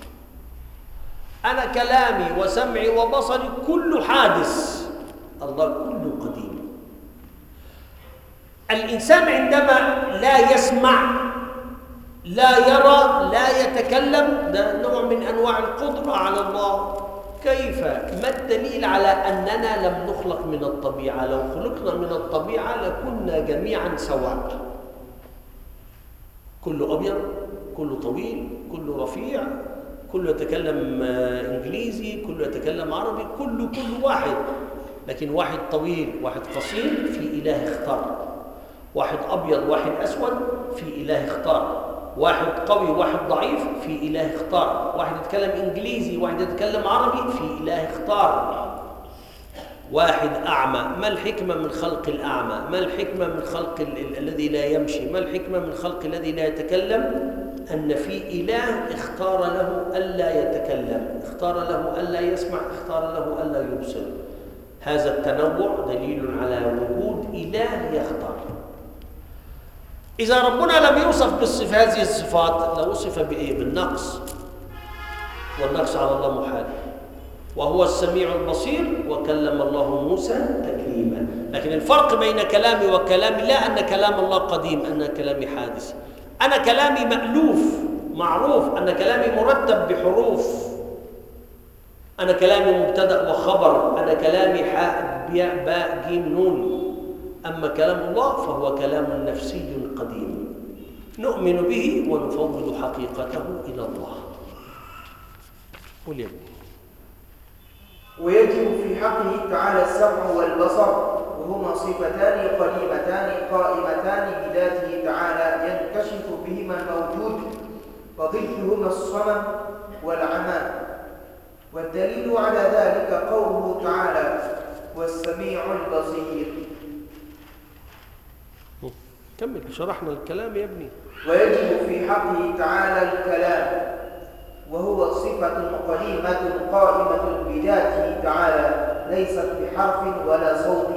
أنا كلامي وسمعي وبصري كله حادث، الله كله قديم. الإنسان عندما لا يسمع، لا يرى، لا يتكلم، ده نوع من أنواع القدرة على الله. كيف؟ ما الدليل على أننا لم نخلق من الطبيعة؟ لو خلقنا من الطبيعة لكنا جميعا سواء، كله أبيض، كله طويل، كله رفيع، كله يتكلم إنجليزي، كله يتكلم عربي، كله واحد. لكن واحد طويل، واحد قصير، في إله اختار. واحد أبيض، واحد أسود، في إله اختار. واحد قوي، واحد ضعيف، في إله اختار. واحد يتكلم إنجليزي، واحد يتكلم عربي، في إله اختار. واحد أعمى، ما الحكمة من خلق الأعمى؟ ما الحكمة من خلق الذي لا يمشي؟ ما الحكمة من خلق الذي لا يتكلم؟ أن في إله اختار له ألا يتكلم، اختار له ألا يسمع، اختار له ألا يبصر. هذا التنوع دليل على وجود إله يختار. إذا ربنا لم يوصف هذه الصفات لوصف بإيه؟ بالنقص، والنقص على الله محال. وهو السميع البصير، وكلم الله موسى تكليما. لكن الفرق بين كلامي وكلامي لا أن كلام الله قديم، أن كلامي حادث. أنا كلامي مألوف معروف، أن كلامي مرتب بحروف. أنا كلامي مبتدأ وخبر، أنا كلامي حاء باء باء جيم نون. أما كلام الله فهو كلام نفسي قديم نؤمن به ونفوض حقيقته إلى الله. قل يا ابني. ويجب في حقه تعالى السمع والبصر، وهما صفتان قديمتان قائمتان بذاته تعالى ينكشف بهما الموجود، وضدهما الصمم والعمى. والدليل على ذلك قوله تعالى: والسميع البصير. كمل، شرحنا الكلام يا ابني. ويجب في حقه تعالى الكلام، وهو صفة قديمة قائمة بذاته تعالى، ليست بحرف ولا صوت،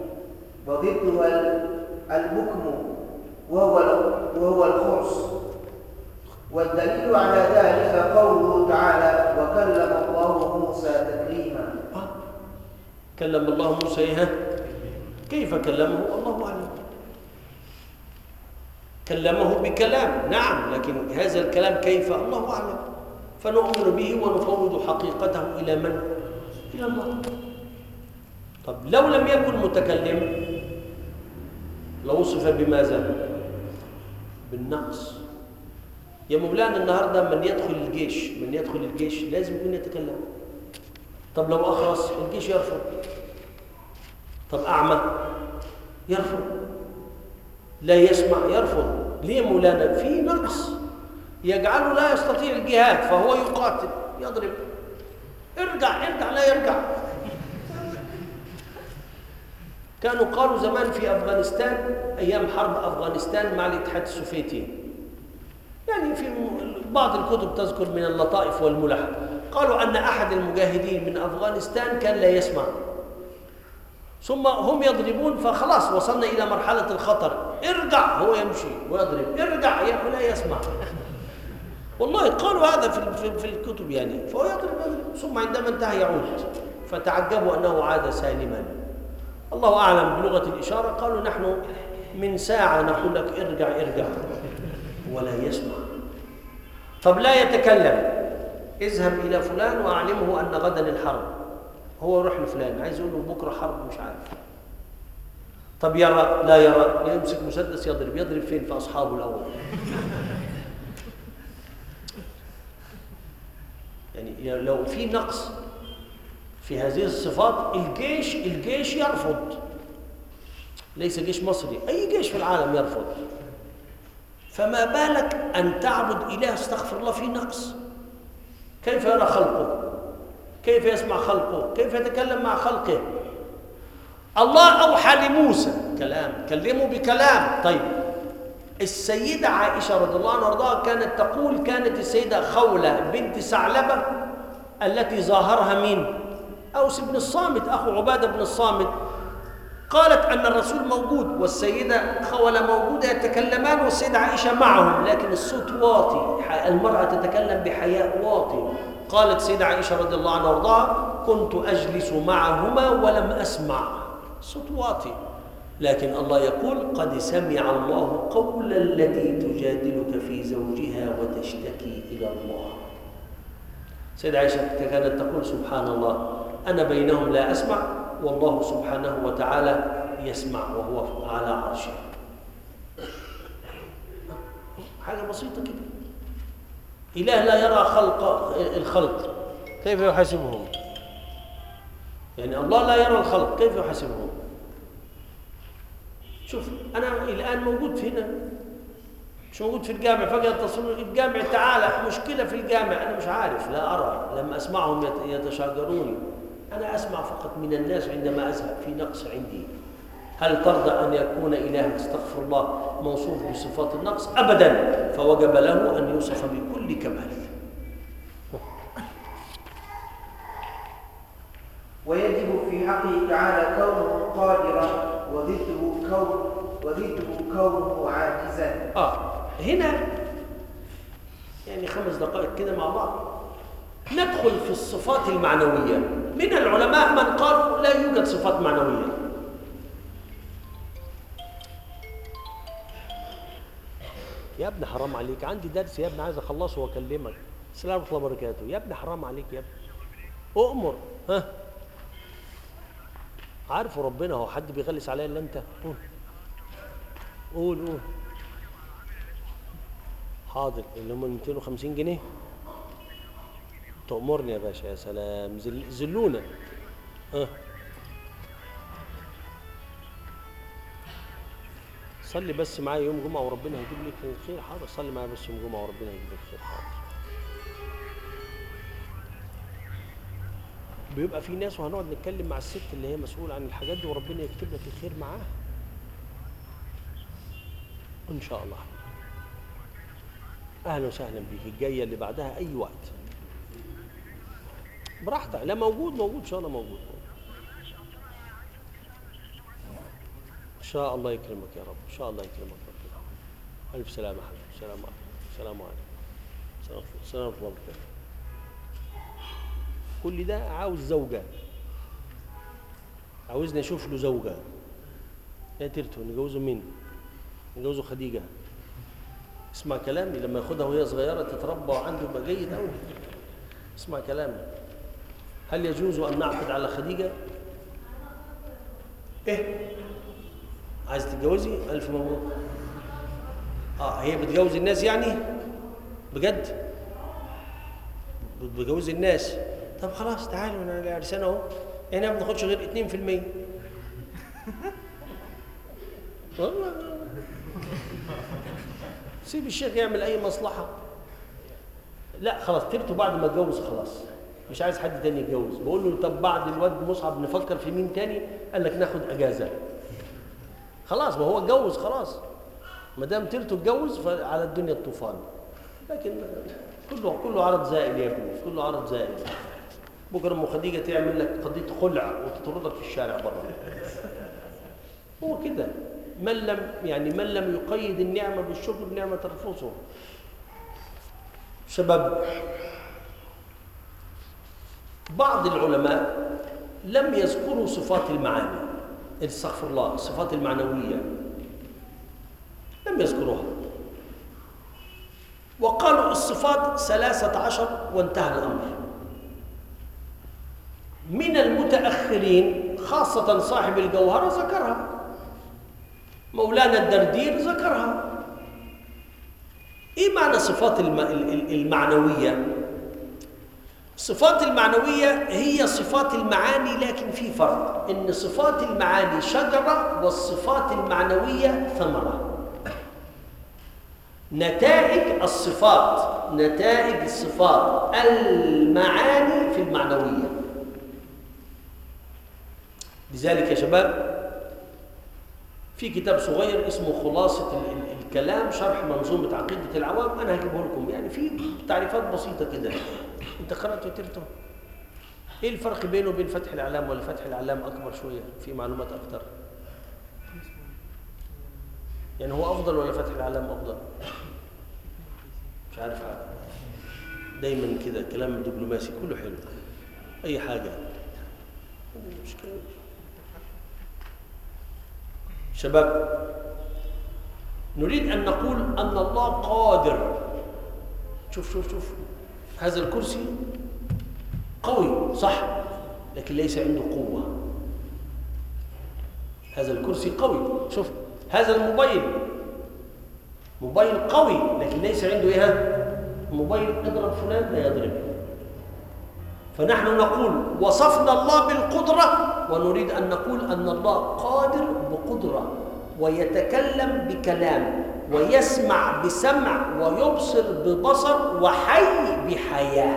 وضدها البكم وهو الخرس. والدليل على ذلك قوله تعالى: وكلم الله موسى تكليما. كلم الله موسى إيه؟ كيف كلمه؟ الله أعلم. كلمه بكلام، نعم، لكن هذا الكلام كيف؟ الله أعلم. فنؤمن به ونفوض حقيقته إلى من؟ إلى الله. طب لو لم يكن متكلم لوصف بماذا؟ بالنقص. يا مولانا النهارده من يدخل الجيش لازم يكون يتكلم. طب لو أخرس الجيش يرفض. طب أعمى يرفض، لا يسمع يرفض. ليه مولانا؟ في نقص يجعله لا يستطيع الجهاد، فهو يقاتل يضرب. ارجع لا يرجع. كانوا قالوا زمان في أفغانستان أيام حرب أفغانستان مع الاتحاد السوفيتي، يعني في بعض الكتب تذكر من اللطائف والملح، قالوا أن أحد المجاهدين من أفغانستان كان لا يسمع، ثم هم يضربون فخلاص وصلنا إلى مرحلة الخطر، ارجع، هو يمشي ويضرب، ارجع يا لا يسمع. والله قالوا هذا في الكتب يعني، فهو يضرب ثم عندما انتهى يعود، فتعجبوا أنه عاد سالما. الله أعلم بلغة الإشارة، قالوا نحن من ساعة نقول لك ارجع ارجع ولا يسمع. طب لا يتكلم، اذهب إلى فلان وأعلمه أن غدا الحرب، هو يروح لفلان عايز يقول له بكرة حرب مش عارف. طب يرى لا يرى، يمسك مسدس يضرب فين؟ في أصحابه الأول. يعني لو في نقص في هذه الصفات الجيش يرفض، ليس جيش مصري، أي جيش في العالم يرفض، فما بالك أن تعبد إله استغفر الله فيه نقص. كيف يرى خلقه؟ كيف يسمع خلقه؟ كيف يتكلم مع خلقه؟ الله أوحى لموسى كلام، كلمه بكلام. طيب السيدة عائشة رضي الله عنها وارضاها كانت تقول، كانت السيدة خولة بنت ثعلبة التي ظاهرها مين؟ أوس بن الصامت أخو عبادة بن الصامت، قالت أن الرسول موجود والسيدة خولة موجودة يتكلمان والسيدة عائشة معهم، لكن الصوت واطي، المرأة تتكلم بحياء واطي. قالت السيدة عائشة رضي الله عنها وارضاها كنت أجلس معهما ولم أسمع، صوت واطي، لكن الله يقول قد سمع الله قول التي تجادلك في زوجها وتشتكي إلى الله. سيدة عائشة كانت تقول سبحان الله أنا بينهم لا أسمع والله سبحانه وتعالى يسمع وهو على عرشه. حاجة بسيطة كده. إله لا يرى الخلق كيف يحاسبهم؟ يعني الله لا يرى الخلق كيف يحاسبهم؟ شوف أنا الآن موجود في هنا، مش موجود في الجامع، فجأة يتصلون الجامع تعالى، مشكلة في الجامع، أنا مش عارف، لا أرى، لما أسمعهم يتشاجرون، أنا أسمع فقط من الناس عندما أذهب في نقص عندي. هل ترضى أن يكون إله استغفر الله موصوف بصفات النقص؟ أبدا، فوجب له أن يوصف بكل كمال. ويجب في حقه تعالى كونه قادرا وضده كونه عاجزا. هنا يعني 5 دقائق كده مع بعض ندخل في الصفات المعنوية. من العلماء من قال لا يوجد صفات معنوية. يا ابني حرام عليك، عندي درس يا ابني عايز اخلصه واكلمك. السلام ورحمة الله وبركاته. يا ابني حرام عليك يا ابني، اؤمر. ها عارفه ربنا، هو حد بيغلس عليا الا انت؟ قول حاضر. اللي هم 250 جنيه تأمرني يا باشا. يا سلام، زلونا. صلي بس معايا يوم جمعة وربنا هيجيب لك الخير. حاضر، صلي معايا بس يوم جمعة وربنا هيجيب لك الخير. حاضر. بيبقى في ناس وهنقعد نتكلم مع الست اللي هي مسؤولة عن الحاجات دي وربنا يكتب لك الخير معاها إن شاء الله. أهلا وسهلا بيك. الجاية اللي بعدها أي وقت براحتك. لا موجود إن شاء الله موجود إن شاء الله. يكرمك يا رب، إن شاء الله يكرمك ربنا. ألف سلامة يا حبيبي. السلام عليكم. السلام عليكم. السلام ورحمة الله وبركاته. كل ده عاوز زوجة، عاوزني أشوف له زوجة. يا ترتو نجوزه مين؟ نجوزه خديجة. اسمع كلامي، لما ياخدها وهي صغيرة تتربى وعنده يبقى جيد أوي. اسمع كلامي. هل يجوز أن نعقد على خديجة؟ إيه؟ عايز تتجوزي؟ ألف مبروك. هي بتجوز الناس يعني؟ بجد؟ بتجوز الناس؟ طب خلاص تعالوا، أنا العرسان أهو، إحنا ما بناخدش غير 2%. والله سيب الشيخ يعمل أي مصلحة. لا خلاص، تبته بعد ما اتجوز خلاص، مش عايز حد تاني يتجوز. بقول له طب بعد الواد مصعب نفكر في مين تاني؟ قال لك ناخد اجازه. خلاص، ما هو اتجوز خلاص، ما دام ترته اتجوز فعلى الدنيا الطوفان. لكن كله عرض زائل يا ابني، كله عرض زائل. بكره ام خديجه تعمل لك قضيه خلع وتطردك في الشارع بره. هو كده، من لم يقيد النعمه بالشكر نعمه ترفضه. شباب، بعض العلماء لم يذكروا صفات المعاني، استغفر الله، الصفات المعنويه لم يذكروها، وقالوا الصفات 13 وانتهى الامر. من المتاخرين خاصه صاحب الجوهره ذكرها، مولانا الدردير ذكرها. ايه معنى صفات المعنويه؟ الصفات المعنويه هي صفات المعاني، لكن في فرق، ان صفات المعاني شجره والصفات المعنويه ثمره. نتائج الصفات المعاني في المعنويه. لذلك يا شباب في كتاب صغير اسمه خلاصة الكلام شرح منظومة عقيدة العوام، أنا هجيبه لكم، يعني في تعريفات بسيطة كده. أنت قرأت وترته؟ إيه الفرق بينه وبين فتح الإعلام؟ ولا فتح الإعلام أكبر شوية في معلومات أكتر؟ يعني هو أفضل ولا فتح الإعلام أفضل؟ مش عارف. دايما كده كلام الدبلوماسي كله حلو، أي حاجة مشكلة. شباب، نريد أن نقول أن الله قادر. شوف هذا الكرسي قوي صح، لكن ليس عنده قوة. هذا الكرسي قوي. شوف هذا الموبايل قوي، لكن ليس عنده ايه؟ موبايل اضرب فلان لا يضرب. فنحن نقول وصفنا الله بالقدرة، ونريد أن نقول أن الله قادر بقدرة، ويتكلم بكلام، ويسمع بسمع، ويبصر ببصر، وحي بحياة.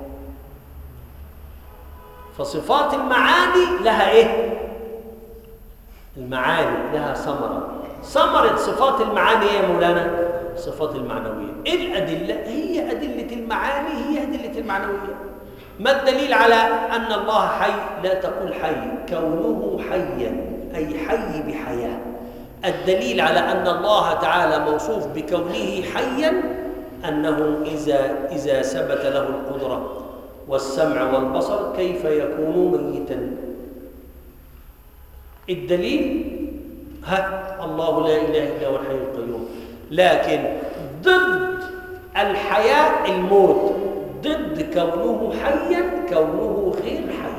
فصفات المعاني لها ايه؟ المعاني لها ثمرة صفات المعاني يا مولانا صفات المعنوية. الأدلة هي أدلة المعاني، هي أدلة المعنوية. ما الدليل على أن الله حي؟ لا تقول حي، كونه حيا أي حي بحياة. الدليل على أن الله تعالى موصوف بكونه حيا أنه إذا ثبت له القدرة والسمع والبصر كيف يكون ميتا؟ الدليل الله لا إله إلا هو الحي القيوم. لكن ضد الحياة الموت، ضد كونه حيا كونه غير حي،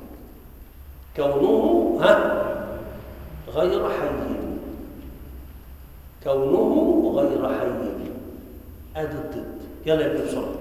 كونه غير حي، كونه غير حي. هذا الضد. يلا يا ابن بسرعة.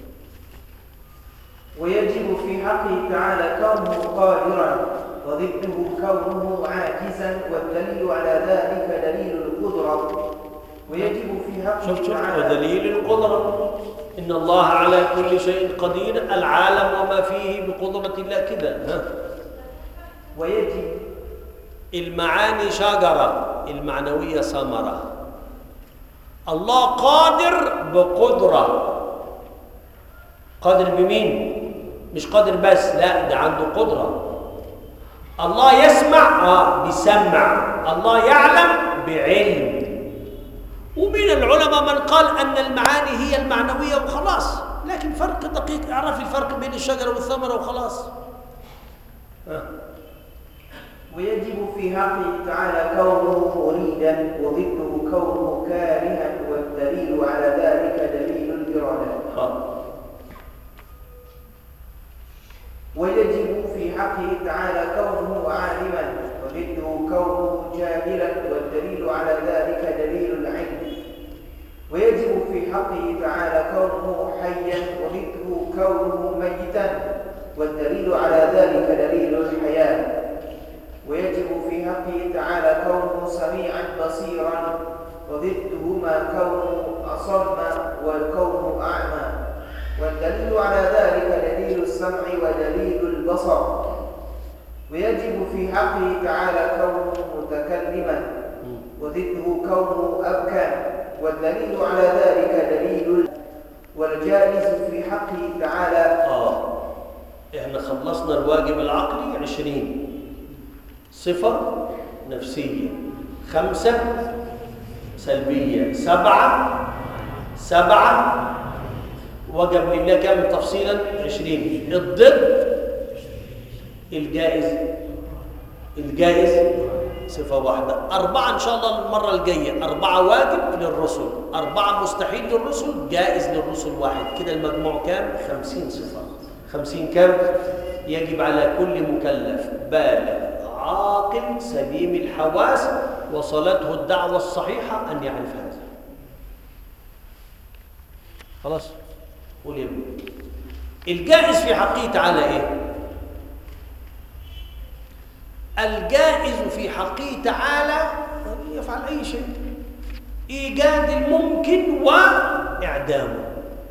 ويجب في حقه تعالى كونه قادرا، وضده كونه عاجزا، والدليل على ذلك دليل القدرة. ويجب في حقه تعالى ودليل القدرة إن الله على كل شيء قدير، العالم وما فيه بقدرة الله كده. ويجب المعاني شجرة، المعنوية ثمرة. الله قادر بقدرة. قادر بمين؟ مش قادر بس، لا ده عنده قدرة. الله يسمع بسمع، الله يعلم بعلم. ومن العلماء من قال أن المعاني هي المعنوية وخلاص، لكن فرق دقيق، اعرف الفرق بين الشجرة والثمرة وخلاص. ويجب في حقه تعالى كونه مريدا، وضده كونه كارها، والدليل على ذلك دليل الإرادة. ويجب في حقه تعالى كونه عالما، وضده كونه جاهلا، والدليل على ذلك دليل العلم. ويجب في حقه تعالى كونه حيا، وضده كونه ميتا، والدليل على ذلك دليل الحياة. ويجب في حقه تعالى كونه سميعا بصيرا، وضدهما كونه أصم والكون أعمى، والدليل على ذلك دليل السمع ودليل البصر. ويجب في حقه تعالى كونه متكلما، وضده كونه أبكم، والدليل على ذلك دليل والجائز في حقه تعالى. احنا خلصنا الواجب العقلي 20 صفة نفسية، 5 سلبية، 7 وجب لله كم تفصيلا 20. الضد الجائز صفة واحدة. 4 إن شاء الله المرة الجاية. 4 واجب للرسل، 4 مستحيل للرسل، جائز للرسل 1. كده المجموع كام؟ 50 صفة. 50 كام؟ يجب على كل مكلف بالغ عاقل سليم الحواس وصلته الدعوة الصحيحة أن يعرف هذا. خلاص؟ قول يا ابني. الجائز في حقه تعالى إيه؟ الجائز في حقه تعالى يفعل أي شيء، إيجاد الممكن وإعدامه.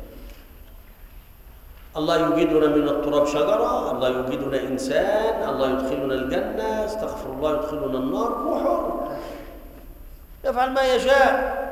الله يوجدنا من التراب شجرة، الله يوجدنا إنسان، الله يدخلنا الجنة، استغفر الله يدخلنا النار، هو حر يفعل ما يشاء.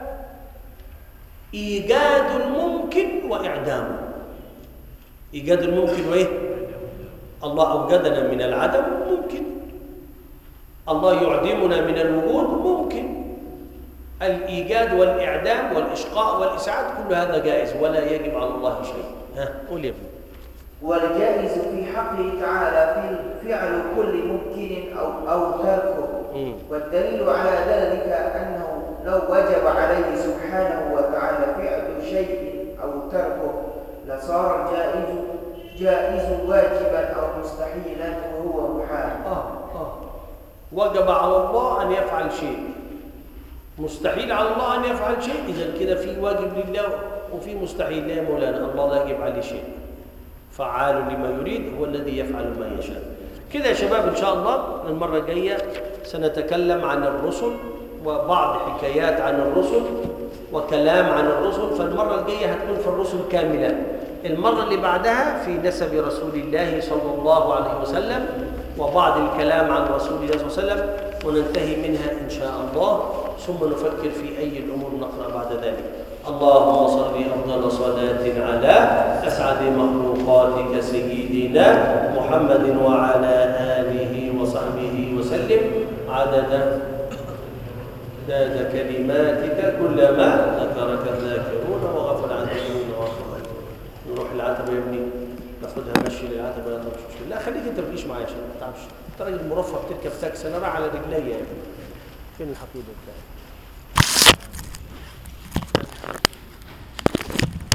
إيجاد الممكن وإعدامه. إيجاد الممكن وإيه؟ الله أوجدنا من العدم، ممكن. الله يعدمنا من الوجود، ممكن. الإيجاد والإعدام والإشقاء والإسعاد كل هذا جائز ولا يجب على الله شيء. قول يا ابني. والجائز في حقه تعالى في فعل كل ممكن أو تركه. والدليل على ذلك أنه لو وجب عليه سبحانه وتعالى فعل شيء أو تركه لصار جائز واجبا أو مستحيلا وهو محال. وجب على الله أن يفعل شيء، مستحيل على الله أن يفعل شيء. إذن كده في واجب لله وفي مستحيل. لا يا مولانا، الله لا يجب عليه شيء، فعال لما يريد، هو الذي يفعل ما يشاء. كده يا شباب إن شاء الله المرة الجاية سنتكلم عن الرسل وبعض حكايات عن الرسل وكلام عن الرسل. فالمرة الجاية هتكون في الرسل كاملة. المرة اللي بعدها في نسب رسول الله صلى الله عليه وسلم وبعض الكلام عن رسول الله صلى الله عليه وسلم، وننتهي منها إن شاء الله، ثم نفكر في أي الأمور نقرأ بعد ذلك. اللهم صل أفضل صلاة على أسعد مخلوقاتك سيدنا محمد وعلى آله وصحبه وسلم عدد كلماتك كلما ذكرك الذاكرون وغفل عن الذاكرين وغفل. نروح العتبة يا ابني، ناخدها مشي للعتبة. لا خليك انت ما تجيش معايا عشان ما تتعبش. انت راجل مرفه بتركب تاكسي، انا رايح على رجليا. فين الحقيبه بتاعتي؟